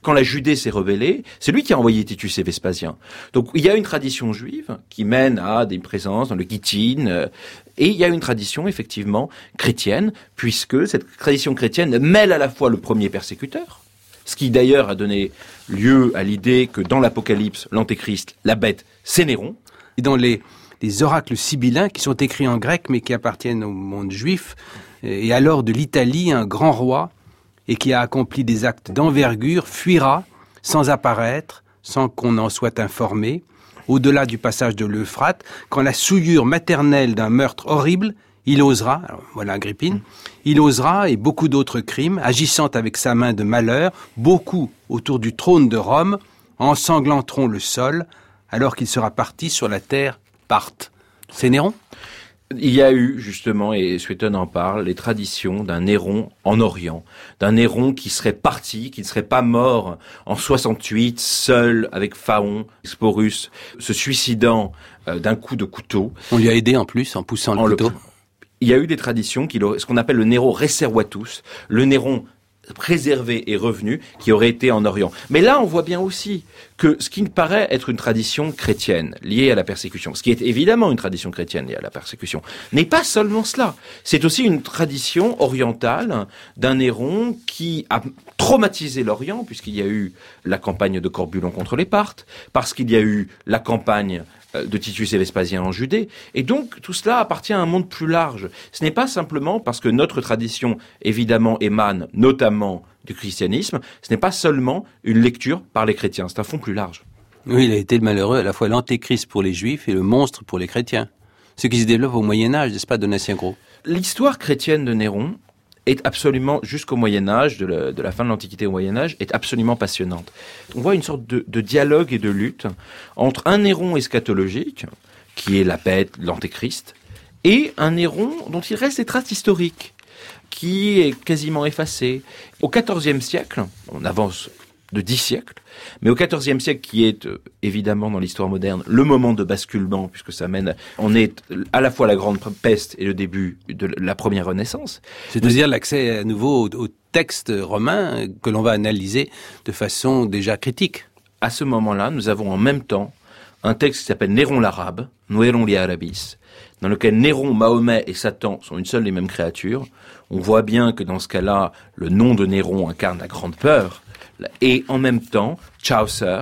Quand la Judée s'est rebellée, c'est lui qui a envoyé Titus et Vespasien. Donc il y a une tradition juive qui mène à des présences dans le Gittin, euh, et il y a une tradition effectivement chrétienne, puisque cette tradition chrétienne mêle à la fois le premier persécuteur, ce qui d'ailleurs a donné lieu à l'idée que dans l'Apocalypse, l'Antéchrist, la bête, c'est Néron. Et dans les, les oracles sibyllins qui sont écrits en grec mais qui appartiennent au monde juif, et alors de l'Italie, un grand roi, et qui a accompli des actes d'envergure, fuira sans apparaître, sans qu'on en soit informé, au-delà du passage de l'Euphrate, quand la souillure maternelle d'un meurtre horrible, il osera, alors voilà Agrippine, il osera, et beaucoup d'autres crimes, agissant avec sa main de malheur, beaucoup autour du trône de Rome, ensanglanteront le sol, alors qu'il sera parti sur la terre Parthe. C'est Néron ? Il y a eu, justement, et Suétone en parle, les traditions d'un Néron en Orient, d'un Néron qui serait parti, qui ne serait pas mort en soixante-huit, seul avec Phaon, Sporus, se suicidant euh, d'un coup de couteau. On lui a aidé en plus, en poussant le en couteau. Le... Il y a eu des traditions, qui, ce qu'on appelle le Nero Reservatus, le Néron préservé et revenu, qui aurait été en Orient. Mais là, on voit bien aussi que ce qui me paraît être une tradition chrétienne liée à la persécution, ce qui est évidemment une tradition chrétienne liée à la persécution, n'est pas seulement cela. C'est aussi une tradition orientale d'un Néron qui a traumatisé l'Orient, puisqu'il y a eu la campagne de Corbulon contre les Parthes, parce qu'il y a eu la campagne de Titus et Vespasien en Judée. Et donc, tout cela appartient à un monde plus large. Ce n'est pas simplement parce que notre tradition, évidemment, émane notamment du christianisme, ce n'est pas seulement une lecture par les chrétiens, c'est un fond plus large. Oui, il a été le malheureux, à la fois l'antéchrist pour les juifs et le monstre pour les chrétiens. Ce qui se développe au Moyen-Âge, n'est-ce pas, Donatien Gros ? L'histoire chrétienne de Néron est absolument, jusqu'au Moyen-Âge, de la, de la fin de l'Antiquité au Moyen-Âge, est absolument passionnante. On voit une sorte de, de dialogue et de lutte entre un Néron eschatologique, qui est la bête, l'Antéchrist, et un Néron dont il reste des traces historiques, qui est quasiment effacé. Au quatorzième siècle, on avance de dix siècles, mais au quatorzième siècle, qui est euh, évidemment dans l'histoire moderne le moment de basculement, puisque ça mène, on est à la fois la grande peste et le début de la première Renaissance. C'est-à-dire l'accès à nouveau au, au texte romain que l'on va analyser de façon déjà critique. À ce moment-là, nous avons en même temps un texte qui s'appelle Néron l'Arabe, Néron li Arabis, dans lequel Néron, Mahomet et Satan sont une seule et même créature. On voit bien que dans ce cas-là, le nom de Néron incarne la grande peur. Et en même temps, Chaucer,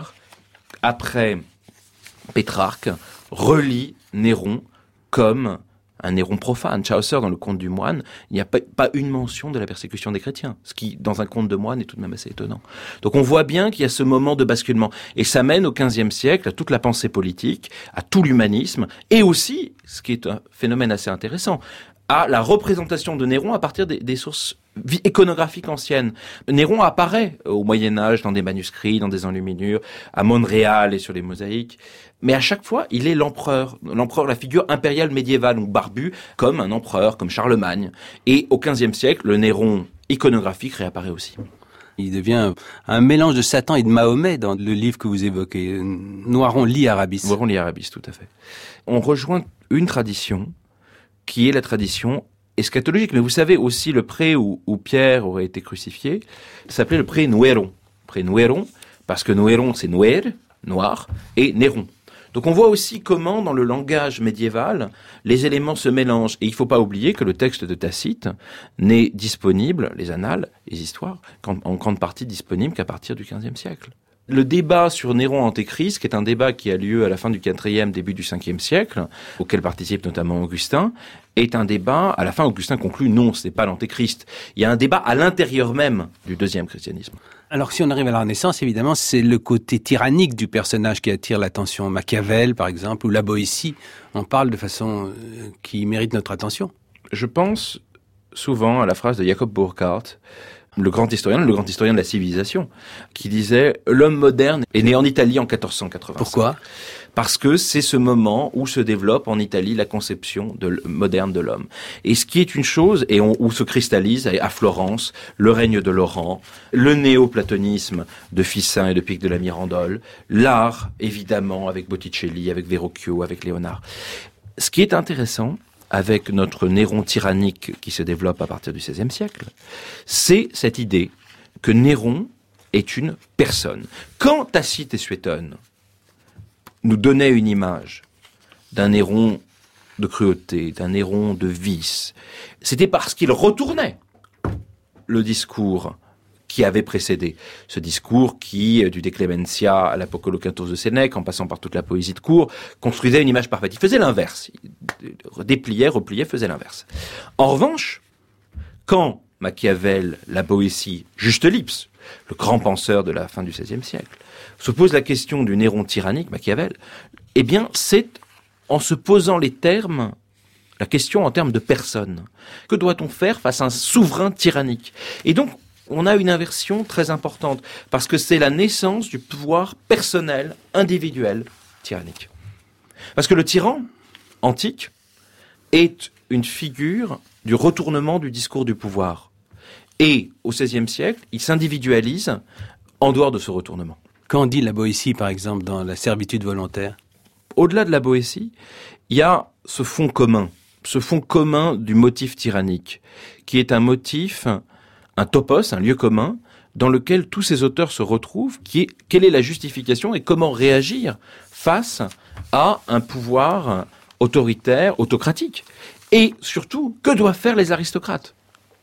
après Pétrarque, relie Néron comme un Néron profane. Chaucer, dans le Conte du moine, il n'y a pas, pas une mention de la persécution des chrétiens, ce qui, dans un conte de moine, est tout de même assez étonnant. Donc on voit bien qu'il y a ce moment de basculement. Et ça mène au quinzième siècle à toute la pensée politique, à tout l'humanisme, et aussi, ce qui est un phénomène assez intéressant, à la représentation de Néron à partir des, des sources iconographiques anciennes. Néron apparaît au Moyen-Âge dans des manuscrits, dans des enluminures, à Montréal et sur les mosaïques. Mais à chaque fois, il est l'empereur. L'empereur, la figure impériale médiévale, ou barbu, comme un empereur, comme Charlemagne. Et au quinzième siècle, le Néron iconographique réapparaît aussi. Il devient un mélange de Satan et de Mahomet dans le livre que vous évoquez. Noiron li Arabis. Noiron li Arabis, tout à fait. On rejoint une tradition qui est la tradition eschatologique. Mais vous savez aussi le pré où, où Pierre aurait été crucifié, s'appelait le pré Nueron. Pré Nueron, parce que Nueron c'est Nuer, noir, et Néron. Donc on voit aussi comment, dans le langage médiéval, les éléments se mélangent. Et il ne faut pas oublier que le texte de Tacite n'est disponible, les annales, les histoires, en grande partie disponible qu'à partir du quinzième siècle. Le débat sur Néron Antéchrist, qui est un débat qui a lieu à la fin du quatrième, début du cinquième siècle, auquel participe notamment Augustin, est un débat, à la fin Augustin conclut non, ce n'est pas l'Antéchrist. Il y a un débat à l'intérieur même du deuxième christianisme. Alors si on arrive à la Renaissance, évidemment, c'est le côté tyrannique du personnage qui attire l'attention. Machiavel, par exemple, ou la Boétie, on parle de façon euh, qui mérite notre attention. Je pense souvent à la phrase de Jacob Burckhardt, le grand historien, le grand historien de la civilisation, qui disait « L'homme moderne est né en Italie en quatorze cent quatre-vingt-cinq ». Pourquoi ? Parce que c'est ce moment où se développe en Italie la conception de, moderne de l'homme. Et ce qui est une chose, et on, où se cristallise à Florence le règne de Laurent, le néo-platonisme de Ficin et de Pic de la Mirandole, l'art, évidemment, avec Botticelli, avec Verrocchio, avec Léonard. Ce qui est intéressant, avec notre Néron tyrannique qui se développe à partir du seizième siècle, c'est cette idée que Néron est une personne. Quand Tacite et Suétone nous donnaient une image d'un Néron de cruauté, d'un Néron de vice, c'était parce qu'il retournait le discours qui avait précédé. Ce discours qui, du De Clementia à l'Apocolocynthos de Sénèque, en passant par toute la poésie de cour, construisait une image parfaite. Il faisait l'inverse. Il dépliait, repliait, faisait l'inverse. En revanche, quand Machiavel, la Boétie, Juste Lipse, le grand penseur de la fin du seizième siècle, se pose la question du Néron tyrannique, Machiavel, eh bien, c'est en se posant les termes, la question en termes de personne. Que doit-on faire face à un souverain tyrannique ? Et donc, on a une inversion très importante, parce que c'est la naissance du pouvoir personnel, individuel, tyrannique. Parce que le tyran antique est une figure du retournement du discours du pouvoir. Et au seizième siècle, il s'individualise en dehors de ce retournement. Qu'en dit la Boétie, par exemple, dans la servitude volontaire ? Au-delà de la Boétie, il y a ce fond commun, ce fond commun du motif tyrannique, qui est un motif, un topos, un lieu commun, dans lequel tous ces auteurs se retrouvent, qui est quelle est la justification et comment réagir face à un pouvoir autoritaire, autocratique. Et surtout, que doivent faire les aristocrates ?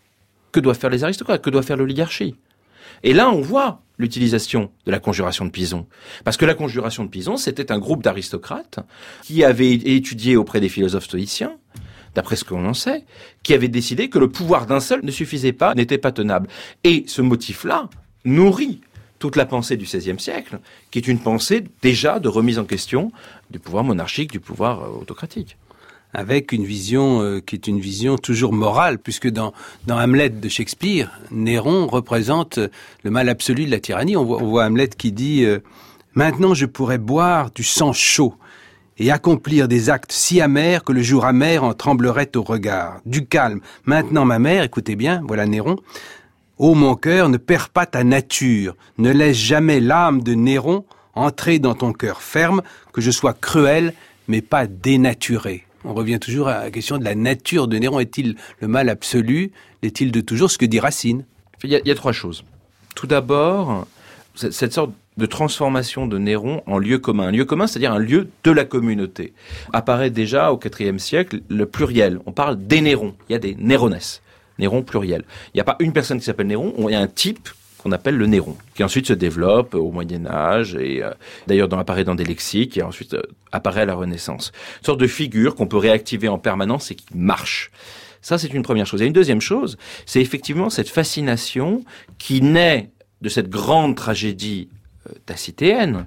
Que doivent faire les aristocrates ? Que doit faire l'oligarchie ? Et là, on voit l'utilisation de la conjuration de Pison. Parce que la conjuration de Pison, c'était un groupe d'aristocrates qui avaient étudié auprès des philosophes stoïciens, d'après ce qu'on en sait, qui avaient décidé que le pouvoir d'un seul ne suffisait pas, n'était pas tenable. Et ce motif-là nourrit toute la pensée du seizième siècle, qui est une pensée déjà de remise en question du pouvoir monarchique, du pouvoir autocratique. Avec une vision euh, qui est une vision toujours morale, puisque dans, dans Hamlet de Shakespeare, Néron représente le mal absolu de la tyrannie. On voit, on voit Hamlet qui dit euh, « Maintenant je pourrais boire du sang chaud et accomplir des actes si amers que le jour amer en tremblerait au regard. Du calme. Maintenant ma mère, écoutez bien, voilà Néron, ô mon cœur, ne perds pas ta nature, ne laisse jamais l'âme de Néron entrer dans ton cœur ferme, que je sois cruel mais pas dénaturé. » On revient toujours à la question de la nature de Néron. Est-il le mal absolu ? Est-il de toujours ce que dit Racine ? Il y a, il y a trois choses. Tout d'abord, cette sorte de transformation de Néron en lieu commun. Un lieu commun, c'est-à-dire un lieu de la communauté. Apparaît déjà au quatrième siècle le pluriel. On parle des Nérons. Il y a des Nérones. Néron pluriel. Il n'y a pas une personne qui s'appelle Néron, il y a un type qu'on appelle le Néron, qui ensuite se développe au Moyen-Âge, et euh, d'ailleurs dans, apparaît dans des lexiques, et ensuite euh, apparaît à la Renaissance. Une sorte de figure qu'on peut réactiver en permanence et qui marche. Ça, c'est une première chose. Et une deuxième chose, c'est effectivement cette fascination qui naît de cette grande tragédie euh, tacitéenne,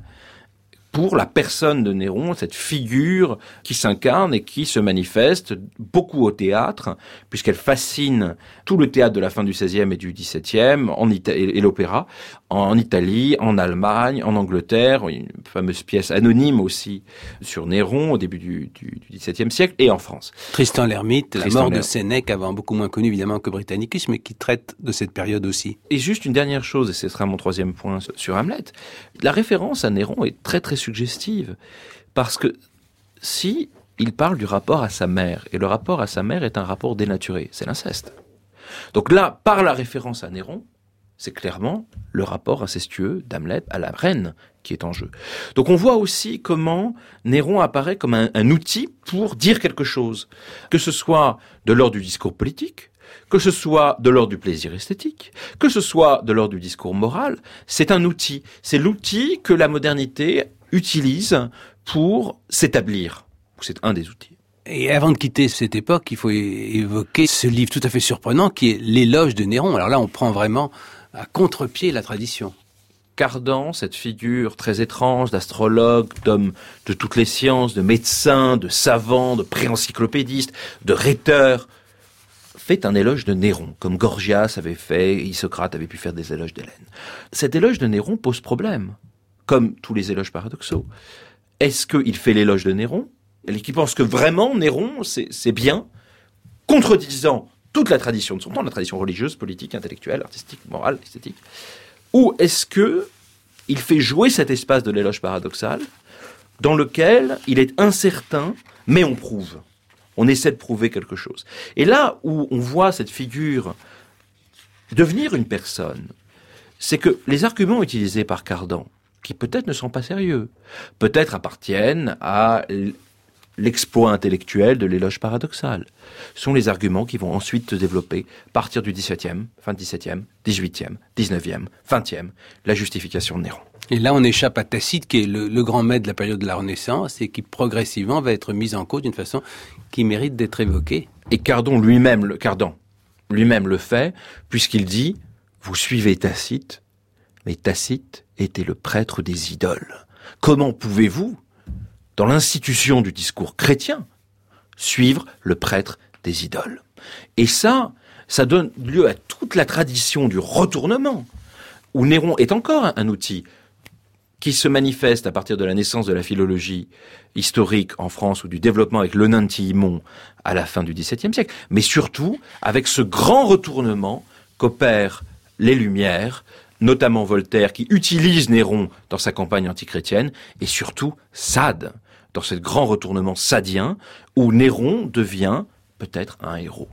pour la personne de Néron, cette figure qui s'incarne et qui se manifeste beaucoup au théâtre, puisqu'elle fascine tout le théâtre de la fin du seizième et du dix-septième, en Ita- et l'opéra, en Italie, en Allemagne, en Angleterre, une fameuse pièce anonyme aussi sur Néron au début du, du, du dix-septième siècle, et en France. Tristan l'Hermite, Tristan la mort l'Hermite. de Sénèque, avant beaucoup moins connu évidemment que Britannicus, mais qui traite de cette période aussi. Et juste une dernière chose, et ce sera mon troisième point sur Hamlet, la référence à Néron est très très suggestive, parce que si il parle du rapport à sa mère, et le rapport à sa mère est un rapport dénaturé, c'est l'inceste. Donc là, par la référence à Néron, c'est clairement le rapport incestueux d'Hamlet à la reine qui est en jeu. Donc on voit aussi comment Néron apparaît comme un, un outil pour dire quelque chose, que ce soit de l'ordre du discours politique, que ce soit de l'ordre du plaisir esthétique, que ce soit de l'ordre du discours moral, c'est un outil. C'est l'outil que la modernité utilise pour s'établir. C'est un des outils. Et avant de quitter cette époque, il faut é- évoquer ce livre tout à fait surprenant qui est L'éloge de Néron. Alors là, on prend vraiment à contre-pied la tradition. Cardan, cette figure très étrange d'astrologue, d'homme de toutes les sciences, de médecin, de savant, de pré-encyclopédiste, de rhéteur, fait un éloge de Néron, comme Gorgias avait fait, et Isocrate avait pu faire des éloges d'Hélène. Cet éloge de Néron pose problème, comme tous les éloges paradoxaux. Est-ce qu'il fait l'éloge de Néron, et qui pense que vraiment Néron, c'est, c'est bien, contredisant toute la tradition de son temps, la tradition religieuse, politique, intellectuelle, artistique, morale, esthétique, ou est-ce que il fait jouer cet espace de l'éloge paradoxal, dans lequel il est incertain, mais on prouve. On essaie de prouver quelque chose. Et là où on voit cette figure devenir une personne, c'est que les arguments utilisés par Cardan, qui peut-être ne sont pas sérieux, peut-être appartiennent à l'exploit intellectuel de l'éloge paradoxal, sont les arguments qui vont ensuite se développer à partir du dix-septième, fin du dix-septième, dix-huitième, dix-neuvième, vingtième, la justification de Néron. Et là, on échappe à Tacite, qui est le, le grand maître de la période de la Renaissance, et qui progressivement va être mis en cause d'une façon qui mérite d'être évoquée. Et Cardan lui-même, le, Cardan lui-même le fait, puisqu'il dit « Vous suivez Tacite, mais Tacite était le prêtre des idoles. Comment pouvez-vous, dans l'institution du discours chrétien, suivre le prêtre des idoles ?» Et ça, ça donne lieu à toute la tradition du retournement, où Néron est encore un, un outil qui se manifeste à partir de la naissance de la philologie historique en France ou du développement avec l'Onantillimon à la fin du dix-septième siècle, mais surtout avec ce grand retournement qu'opèrent les Lumières, notamment Voltaire, qui utilise Néron dans sa campagne antichrétienne, et surtout Sade, dans ce grand retournement sadien, où Néron devient peut-être un héros.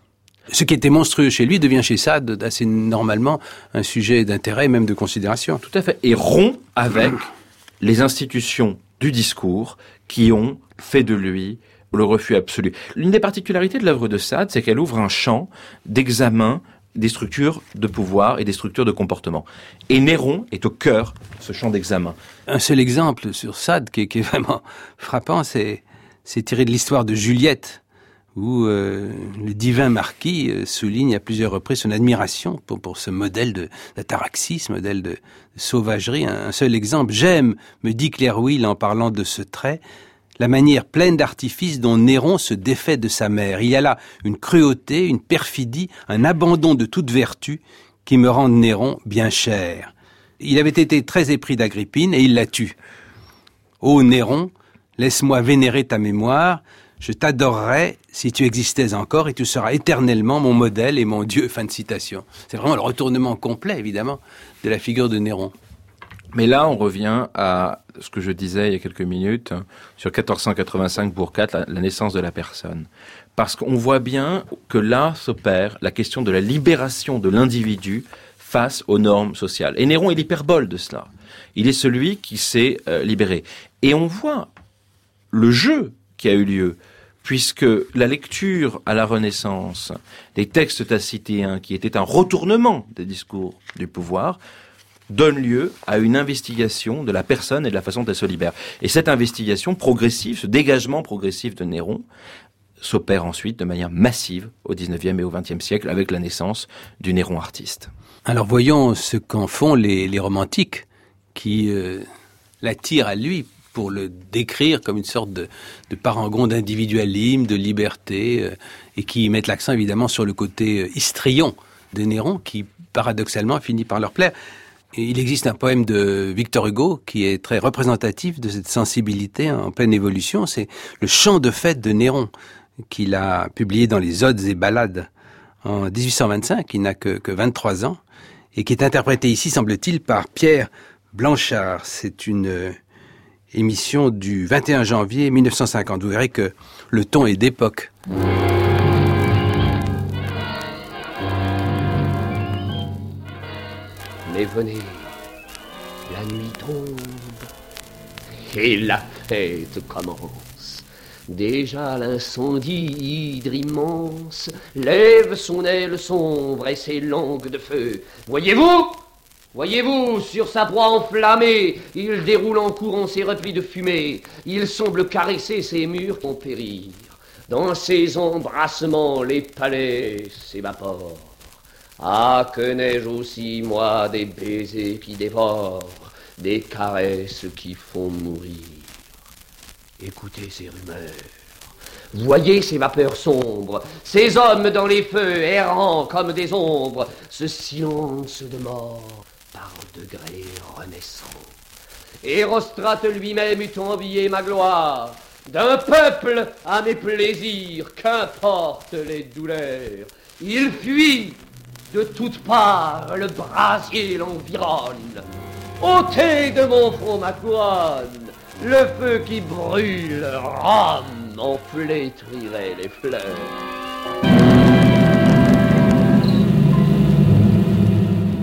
Ce qui était monstrueux chez lui devient chez Sade assez normalement un sujet d'intérêt et même de considération. Tout à fait. Et rompt avec les institutions du discours qui ont fait de lui le refus absolu. L'une des particularités de l'œuvre de Sade, c'est qu'elle ouvre un champ d'examen des structures de pouvoir et des structures de comportement. Et Néron est au cœur de ce champ d'examen. Un seul exemple sur Sade qui est, qui est vraiment frappant, c'est, c'est tiré de l'histoire de Juliette, où euh, le divin marquis euh, souligne à plusieurs reprises son admiration pour, pour ce modèle de d'ataraxie, ce modèle de, de sauvagerie. Un, un seul exemple, j'aime, me dit Clairville en parlant de ce trait, la manière pleine d'artifice dont Néron se défait de sa mère. Il y a là une cruauté, une perfidie, un abandon de toute vertu qui me rendent Néron bien cher. Il avait été très épris d'Agrippine et il la tue. Ô Néron, laisse-moi vénérer ta mémoire, je t'adorerai si tu existais encore et tu seras éternellement mon modèle et mon Dieu. Fin de citation. C'est vraiment le retournement complet, évidemment, de la figure de Néron. Mais là, on revient à ce que je disais il y a quelques minutes sur quatorze cent quatre-vingt-cinq pour quatre, la, la naissance de la personne. Parce qu'on voit bien que là s'opère la question de la libération de l'individu face aux normes sociales. Et Néron est l'hyperbole de cela. Il est celui qui s'est euh, libéré. Et on voit le jeu qui a eu lieu, puisque la lecture à la Renaissance des textes tacitéens, qui étaient un retournement des discours du pouvoir, donne lieu à une investigation de la personne et de la façon dont elle se libère. Et cette investigation progressive, ce dégagement progressif de Néron, s'opère ensuite de manière massive au dix-neuvième et au vingtième siècle avec la naissance du Néron artiste. Alors voyons ce qu'en font les, les romantiques qui euh, l'attirent à lui pour le décrire comme une sorte de, de parangon d'individualisme, de liberté, euh, et qui mettent l'accent évidemment sur le côté euh, histrion de Néron, qui paradoxalement finit par leur plaire. Et il existe un poème de Victor Hugo qui est très représentatif de cette sensibilité en pleine évolution, c'est le chant de fête de Néron, qu'il a publié dans les Odes et Ballades en dix-huit cent vingt-cinq, il n'a que, que vingt-trois ans, et qui est interprété ici, semble-t-il, par Pierre Blanchard. C'est une euh, émission du vingt et un janvier mille neuf cent cinquante. Vous verrez que le ton est d'époque. Mais venez, la nuit tombe et la fête commence. Déjà l'incendie hydre immense lève son aile sombre et ses langues de feu. Voyez-vous ? Voyez-vous, sur sa proie enflammée, il déroule en courant ses replis de fumée. Il semble caresser ses murs qui vont périr. Dans ses embrassements, les palais s'évaporent. Ah, que n'ai-je aussi, moi, des baisers qui dévorent, des caresses qui font mourir. Écoutez ces rumeurs. Voyez ces vapeurs sombres, ces hommes dans les feux, errants comme des ombres, ce silence de mort par degrés renaissant. Érostrate lui-même eût envié ma gloire, d'un peuple à mes plaisirs, qu'importe les douleurs. Il fuit, de toutes parts le brasier l'environne. Ôtez de mon front ma couronne, le feu qui brûle Rome en flétrirait les fleurs.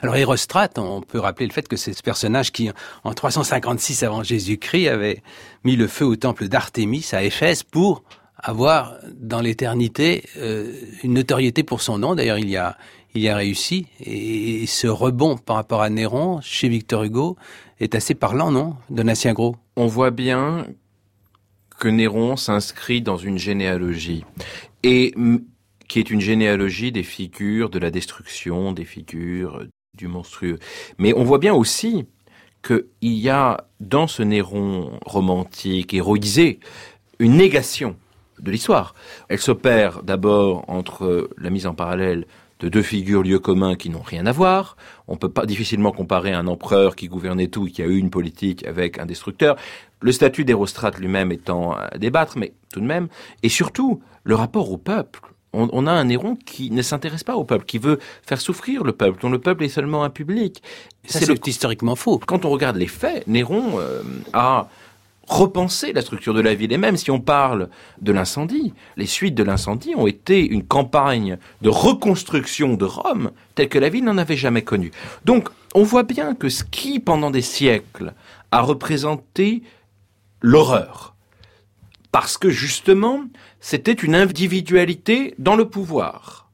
Alors Érostrate, on peut rappeler le fait que c'est ce personnage qui, en trois cent cinquante-six avant Jésus-Christ, avait mis le feu au temple d'Artémis à Éphèse pour avoir dans l'éternité euh, une notoriété pour son nom. D'ailleurs, il y a, il y a réussi. Et, et ce rebond par rapport à Néron, chez Victor Hugo, est assez parlant, non, Donatien Gros? On voit bien que Néron s'inscrit dans une généalogie, et qui est une généalogie des figures de la destruction, des figures du monstrueux. Mais on voit bien aussi qu'il y a dans ce Néron romantique, héroïsé, une négation de l'histoire. Elle s'opère d'abord entre la mise en parallèle de deux figures lieux communs qui n'ont rien à voir. On peut pas difficilement comparer un empereur qui gouvernait tout et qui a eu une politique avec un destructeur. Le statut d'Érostrate lui-même étant à débattre, mais tout de même. Et surtout, le rapport au peuple. On, on a un Néron qui ne s'intéresse pas au peuple, qui veut faire souffrir le peuple, dont le peuple est seulement un public. Ça, c'est, c'est le... historiquement faux. Quand on regarde les faits, Néron euh, a repenser la structure de la ville. Et même si on parle de l'incendie, les suites de l'incendie ont été une campagne de reconstruction de Rome telle que la ville n'en avait jamais connue. Donc, on voit bien que ce qui, pendant des siècles, a représenté l'horreur, parce que justement, c'était une individualité dans le pouvoir,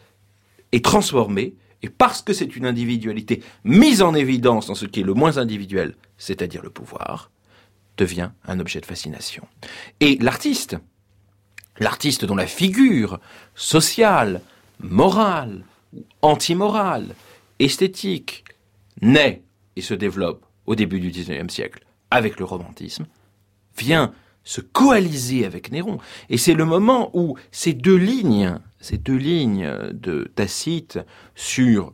est transformée, et parce que c'est une individualité mise en évidence dans ce qui est le moins individuel, c'est-à-dire le pouvoir, devient un objet de fascination. Et l'artiste, l'artiste dont la figure sociale, morale, antimorale, esthétique, naît et se développe au début du dix-neuvième siècle avec le romantisme, vient se coaliser avec Néron. Et c'est le moment où ces deux lignes, ces deux lignes de Tacite sur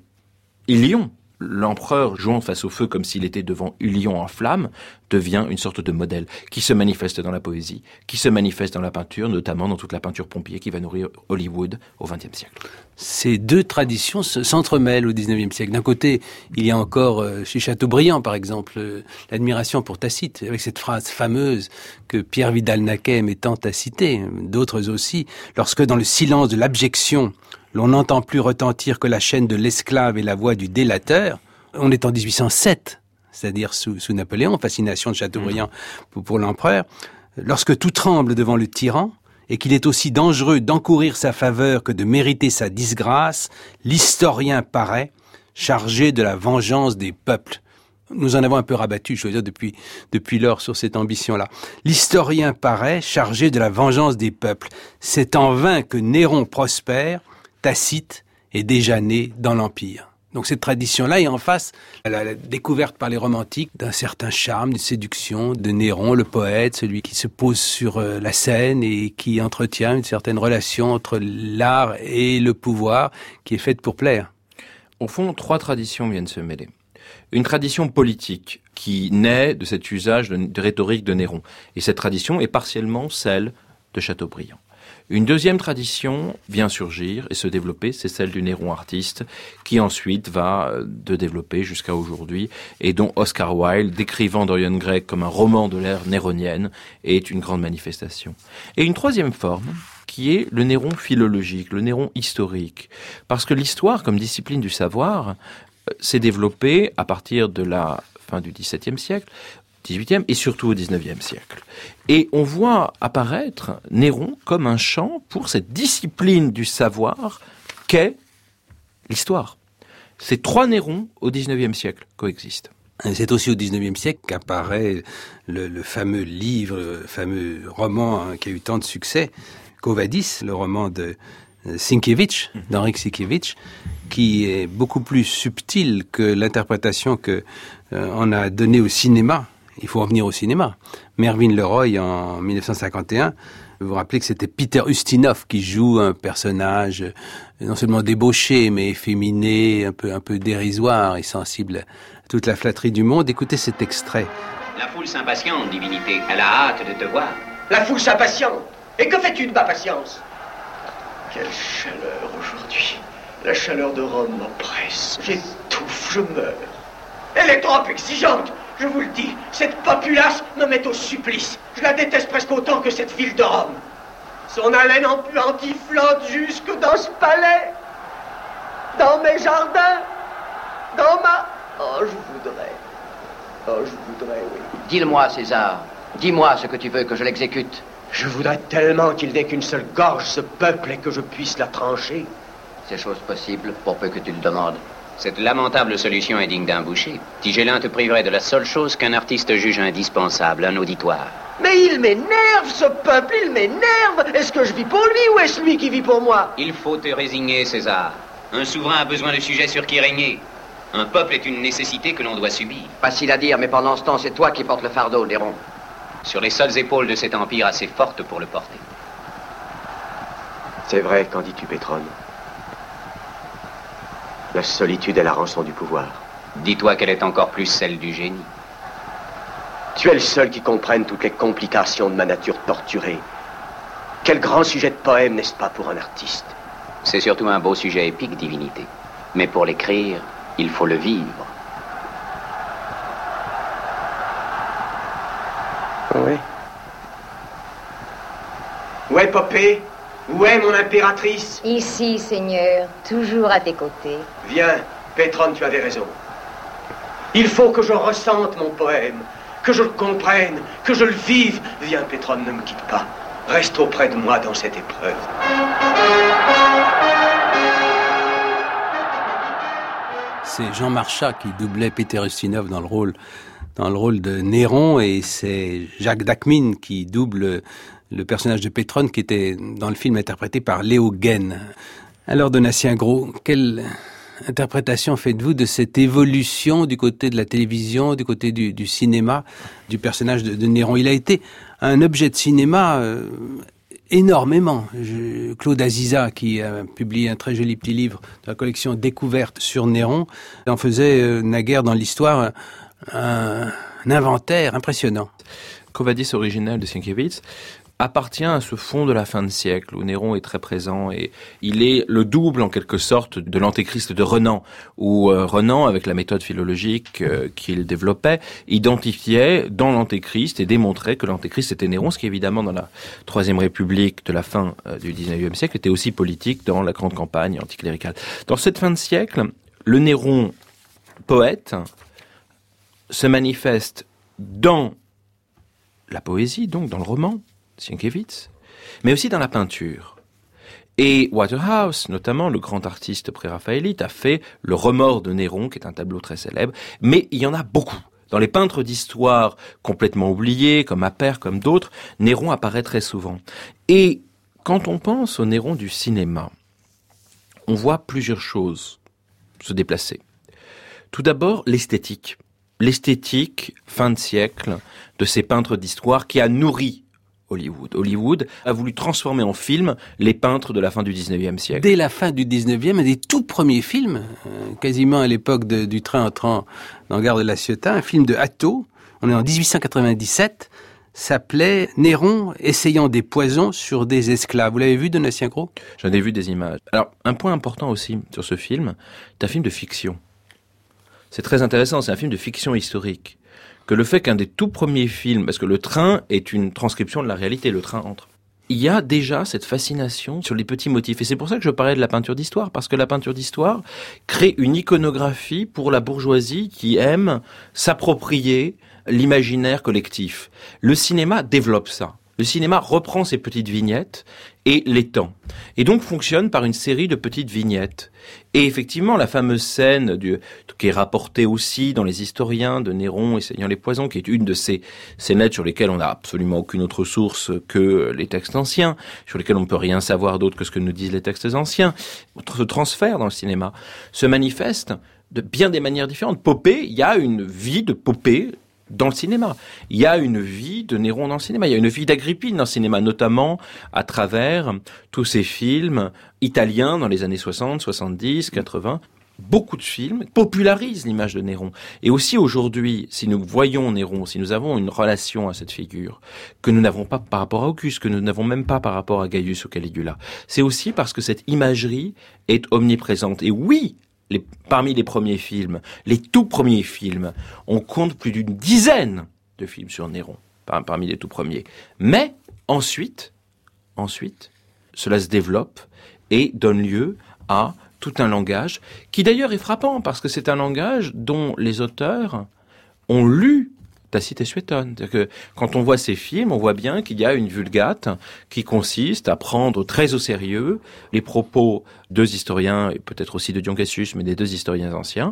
Ilion, l'empereur jouant face au feu comme s'il était devant Ilion en flammes, devient une sorte de modèle qui se manifeste dans la poésie, qui se manifeste dans la peinture, notamment dans toute la peinture pompier qui va nourrir Hollywood au vingtième siècle. Ces deux traditions s'entremêlent au dix-neuvième siècle. D'un côté, il y a encore euh, chez Chateaubriand, par exemple, euh, l'admiration pour Tacite, avec cette phrase fameuse que Pierre Vidal-Naquet aimait tant à citer, d'autres aussi, lorsque dans le silence de l'abjection, l'on n'entend plus retentir que la chaîne de l'esclave et la voix du délateur. On est en dix-huit cent sept, c'est-à-dire sous, sous Napoléon, fascination de Chateaubriand pour, pour l'empereur. Lorsque tout tremble devant le tyran, et qu'il est aussi dangereux d'encourir sa faveur que de mériter sa disgrâce, l'historien paraît chargé de la vengeance des peuples. Nous en avons un peu rabattu, je veux dire, depuis, depuis lors sur cette ambition-là. L'historien paraît chargé de la vengeance des peuples. C'est en vain que Néron prospère, Tacite est déjà né dans l'Empire. Donc cette tradition-là est en face à la découverte par les romantiques d'un certain charme, d'une séduction de Néron, le poète, celui qui se pose sur la scène et qui entretient une certaine relation entre l'art et le pouvoir qui est faite pour plaire. Au fond, trois traditions viennent se mêler. Une tradition politique qui naît de cet usage de, de rhétorique de Néron. Et cette tradition est partiellement celle de Chateaubriand. Une deuxième tradition vient surgir et se développer, c'est celle du Néron artiste, qui ensuite va de développer jusqu'à aujourd'hui, et dont Oscar Wilde, décrivant Dorian Gray comme un roman de l'ère néronienne, est une grande manifestation. Et une troisième forme, qui est le Néron philologique, le Néron historique. Parce que l'histoire, comme discipline du savoir, s'est développée à partir de la fin du dix-septième siècle, dix-huitième et surtout au dix-neuvième siècle. Et on voit apparaître Néron comme un champ pour cette discipline du savoir qu'est l'histoire. Ces trois Nérons au dix-neuvième siècle coexistent. C'est aussi au dix-neuvième siècle qu'apparaît le, le fameux livre, le fameux roman hein, qui a eu tant de succès, Quo Vadis, le roman de Sienkiewicz, d'Henryk Sienkiewicz, qui est beaucoup plus subtil que l'interprétation que euh, on a donnée au cinéma. Il faut revenir au cinéma. Mervyn LeRoy, en dix-neuf cent cinquante et un, vous vous rappelez que c'était Peter Ustinov qui joue un personnage non seulement débauché, mais efféminé, un peu, un peu dérisoire et sensible à toute la flatterie du monde. Écoutez cet extrait. La foule s'impatiente, divinité. Elle a hâte de te voir. La foule s'impatiente. Et que fais-tu de ma patience? Quelle chaleur aujourd'hui. La chaleur de Rome m'oppresse. J'étouffe, je meurs. Elle est trop exigeante. Je vous le dis, cette populace me met au supplice. Je la déteste presque autant que cette ville de Rome. Son haleine empuantie flotte jusque dans ce palais, dans mes jardins. dans ma... Oh, je voudrais. Oh, je voudrais, oui. Dis-le-moi, César. Dis-moi ce que tu veux que je l'exécute. Je voudrais tellement qu'il n'ait qu'une seule gorge, ce peuple, et que je puisse la trancher. C'est chose possible, pour peu que tu le demandes. Cette lamentable solution est digne d'un boucher. Tigellin te priverait de la seule chose qu'un artiste juge indispensable, un auditoire. Mais il m'énerve, ce peuple, il m'énerve. Est-ce que je vis pour lui ou est-ce lui qui vit pour moi? Il faut te résigner, César. Un souverain a besoin de sujets sur qui régner. Un peuple est une nécessité que l'on doit subir. Facile à dire, mais pendant ce temps, c'est toi qui portes le fardeau, Néron. Sur les seules épaules de cet empire assez forte pour le porter. C'est vrai, qu'en dis-tu, Pétrone? La solitude est la rançon du pouvoir. Dis-toi qu'elle est encore plus celle du génie. Tu es le seul qui comprenne toutes les complications de ma nature torturée. Quel grand sujet de poème, n'est-ce pas, pour un artiste? C'est surtout un beau sujet épique, divinité. Mais pour l'écrire, il faut le vivre. Oui. Où est Popée? Où est mon impératrice? Ici, Seigneur, toujours à tes côtés. Viens, Pétrone, tu avais raison. Il faut que je ressente mon poème, que je le comprenne, que je le vive. Viens, Pétrone, ne me quitte pas. Reste auprès de moi dans cette épreuve. C'est Jean Marchas qui doublait Peter Ustinov dans le rôle, dans le rôle de Néron, et c'est Jacques Dacmine qui double le personnage de Pétrone qui était dans le film interprété par Léo Gaine. Alors Donatien Gros, quelle interprétation faites-vous de cette évolution du côté de la télévision, du côté du, du cinéma, du personnage de, de Néron? Il a été un objet de cinéma euh, énormément. Je, Claude Aziza, qui a publié un très joli petit livre de la collection Découverte sur Néron, en faisait euh, naguère dans l'histoire un, un inventaire impressionnant. Covadis original de Sienkiewicz appartient à ce fond de la fin de siècle où Néron est très présent et il est le double en quelque sorte de l'antéchrist de Renan, où euh, Renan, avec la méthode philologique euh, qu'il développait, identifiait dans l'antéchrist et démontrait que l'antéchrist était Néron, ce qui évidemment dans la Troisième République de la fin euh, du dix-neuvième siècle était aussi politique dans la grande campagne anticléricale. Dans cette fin de siècle, le Néron poète se manifeste dans la poésie, donc dans le roman, Sienkiewicz, mais aussi dans la peinture. Et Waterhouse, notamment le grand artiste pré-raphaélite, a fait Le Remords de Néron, qui est un tableau très célèbre, mais il y en a beaucoup. Dans les peintres d'histoire complètement oubliés, comme Appert, comme d'autres, Néron apparaît très souvent. Et quand on pense au Néron du cinéma, on voit plusieurs choses se déplacer. Tout d'abord, l'esthétique. L'esthétique, fin de siècle, de ces peintres d'histoire qui a nourri Hollywood. Hollywood a voulu transformer en film les peintres de la fin du dix-neuvième siècle. Dès la fin du dix-neuvième, un des tout premiers films, euh, quasiment à l'époque de, du train entrant dans Gare de la Ciotat, un film de Atto, on est en dix-huit cent quatre-vingt-dix-sept, s'appelait Néron essayant des poisons sur des esclaves. Vous l'avez vu, Donatien Gros? J'en ai vu des images. Alors, un point important aussi sur ce film, c'est un film de fiction. C'est très intéressant, c'est un film de fiction historique. Que le fait qu'un des tout premiers films, parce que le train est une transcription de la réalité, le train entre. Il y a déjà cette fascination sur les petits motifs. Et c'est pour ça que je parlais de la peinture d'histoire, parce que la peinture d'histoire crée une iconographie pour la bourgeoisie qui aime s'approprier l'imaginaire collectif. Le cinéma développe ça. Le cinéma reprend ces petites vignettes et les tend. Et donc fonctionne par une série de petites vignettes. Et effectivement, la fameuse scène du, qui est rapportée aussi dans les historiens de Néron essayant les poisons, qui est une de ces scénettes sur lesquelles on n'a absolument aucune autre source que les textes anciens, sur lesquelles on ne peut rien savoir d'autre que ce que nous disent les textes anciens, ce transfert dans le cinéma se manifeste de bien des manières différentes. Popée, il y a une vie de Popée dans le cinéma. Il y a une vie de Néron dans le cinéma. Il y a une vie d'Agrippine dans le cinéma, notamment à travers tous ces films italiens dans les années soixante, soixante-dix, quatre-vingts. Beaucoup de films popularisent l'image de Néron. Et aussi aujourd'hui, si nous voyons Néron, si nous avons une relation à cette figure, que nous n'avons pas par rapport à Auguste, que nous n'avons même pas par rapport à Gaius ou Caligula, c'est aussi parce que cette imagerie est omniprésente. Et oui, Les, parmi les premiers films, les tout premiers films, on compte plus d'une dizaine de films sur Néron, par, parmi les tout premiers. Mais ensuite, ensuite, cela se développe et donne lieu à tout un langage qui d'ailleurs est frappant parce que c'est un langage dont les auteurs ont lu Tacite et Suétone. C'est-à-dire que quand on voit ces films, on voit bien qu'il y a une vulgate qui consiste à prendre très au sérieux les propos de deux historiens, et peut-être aussi de Dion Cassius, mais des deux historiens anciens,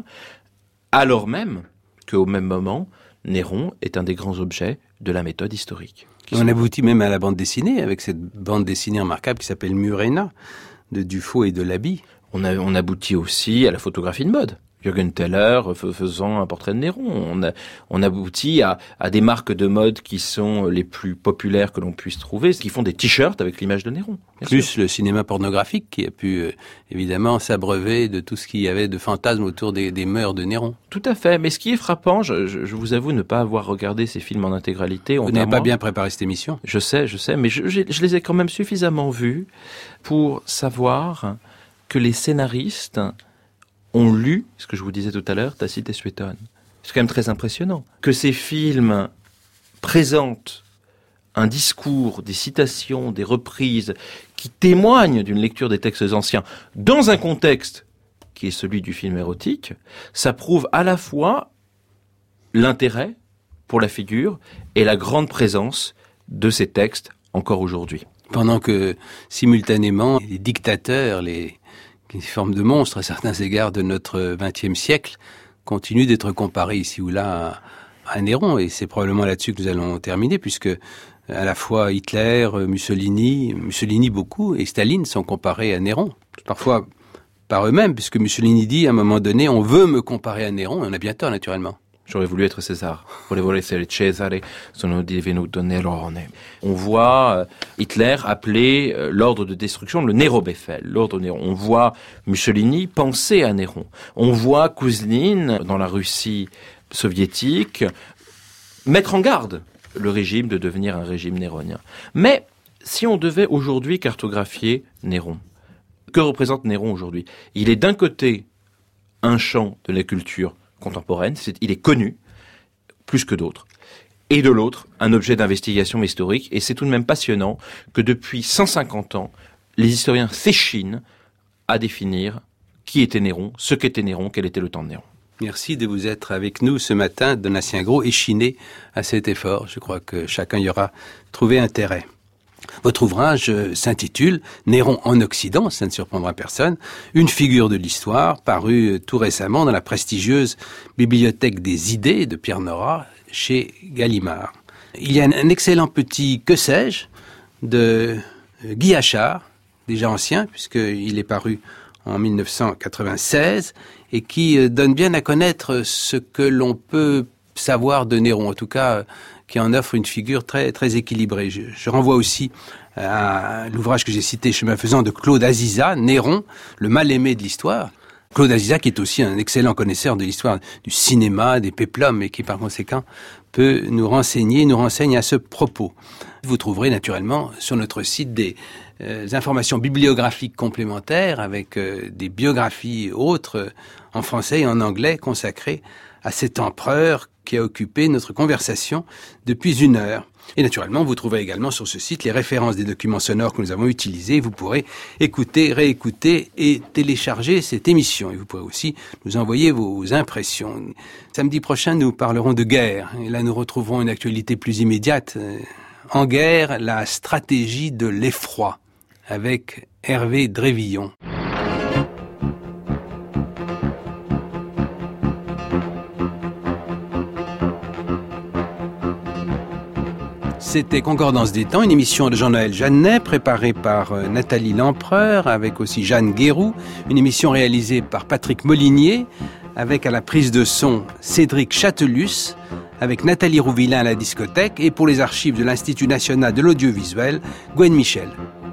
alors même qu'au même moment, Néron est un des grands objets de la méthode historique. On aboutit même à la bande dessinée, avec cette bande dessinée remarquable qui s'appelle Murena, de Dufaux et de Laby. On, a, on aboutit aussi à la photographie de mode. Jürgen Teller faisant un portrait de Néron. On, a, on aboutit à, à des marques de mode qui sont les plus populaires que l'on puisse trouver, qui font des t-shirts avec l'image de Néron. Plus sûr. Le cinéma pornographique qui a pu euh, évidemment s'abreuver de tout ce qu'il y avait de fantasmes autour des, des mœurs de Néron. Tout à fait. Mais ce qui est frappant, je, je, je vous avoue ne pas avoir regardé ces films en intégralité. Vous n'avez pas bien préparé cette émission. Je sais, je sais, mais je, je, je les ai quand même suffisamment vus pour savoir que les scénaristes ont lu, ce que je vous disais tout à l'heure, Tacite et Suétone. C'est quand même très impressionnant. Que ces films présentent un discours, des citations, des reprises, qui témoignent d'une lecture des textes anciens, dans un contexte qui est celui du film érotique, ça prouve à la fois l'intérêt pour la figure et la grande présence de ces textes encore aujourd'hui. Pendant que, simultanément, les dictateurs, les une forme de monstre à certains égards de notre vingtième siècle, continue d'être comparé ici ou là à, à Néron. Et c'est probablement là-dessus que nous allons terminer, puisque à la fois Hitler, Mussolini, Mussolini beaucoup, et Staline sont comparés à Néron. Parfois par eux-mêmes, puisque Mussolini dit à un moment donné, on veut me comparer à Néron, et on a bien tort naturellement. J'aurais voulu être César. Volevo essere Cesare, sono divenuto Nerone. On voit Hitler appeler l'ordre de destruction le Nérobeffel, l'ordre Néron. On voit Mussolini penser à Néron. On voit Kouzlin, dans la Russie soviétique, mettre en garde le régime de devenir un régime néronien. Mais si on devait aujourd'hui cartographier Néron, que représente Néron aujourd'hui ? Il est d'un côté un champ de la culture contemporaine, c'est, il est connu, plus que d'autres, et de l'autre, un objet d'investigation historique, et c'est tout de même passionnant que depuis cent cinquante ans, les historiens s'échinent à définir qui était Néron, ce qu'était Néron, quel était le temps de Néron. Merci de vous être avec nous ce matin, Donatien Gros, échiné à cet effort. Je crois que chacun y aura trouvé intérêt. Votre ouvrage s'intitule « Néron en Occident », ça ne surprendra personne, une figure de l'histoire, paru tout récemment dans la prestigieuse Bibliothèque des idées de Pierre Nora, chez Gallimard. Il y a un excellent petit « Que sais-je » de Guy Achard, déjà ancien, puisqu'il est paru en mille neuf cent quatre-vingt-seize, et qui donne bien à connaître ce que l'on peut savoir de Néron, en tout cas qui en offre une figure très très équilibrée. Je, je renvoie aussi à l'ouvrage que j'ai cité, Chemin faisant, de Claude Azizat, Néron, le mal-aimé de l'histoire. Claude Azizat, qui est aussi un excellent connaisseur de l'histoire du cinéma, des péplums, et qui par conséquent peut nous renseigner, nous renseigne à ce propos. Vous trouverez naturellement sur notre site des euh, informations bibliographiques complémentaires avec euh, des biographies autres euh, en français et en anglais consacrées à cet empereur qui a occupé notre conversation depuis une heure. Et naturellement, vous trouverez également sur ce site les références des documents sonores que nous avons utilisés. Vous pourrez écouter, réécouter et télécharger cette émission. Et vous pourrez aussi nous envoyer vos impressions. Samedi prochain, nous parlerons de guerre. Et là, nous retrouverons une actualité plus immédiate. En guerre, la stratégie de l'effroi, avec Hervé Drévillon. C'était Concordance des temps, une émission de Jean-Noël Jeannet, préparée par euh, Nathalie Lempereur, avec aussi Jeanne Guéroux, une émission réalisée par Patrick Molinier, avec à la prise de son Cédric Châtelus, avec Nathalie Rouvillain à la discothèque, et pour les archives de l'Institut national de l'audiovisuel, Gwen Michel.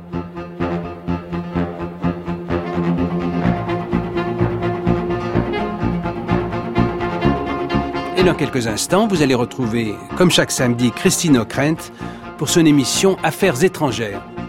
Et dans quelques instants, vous allez retrouver, comme chaque samedi, Christine Ockrent pour son émission Affaires étrangères.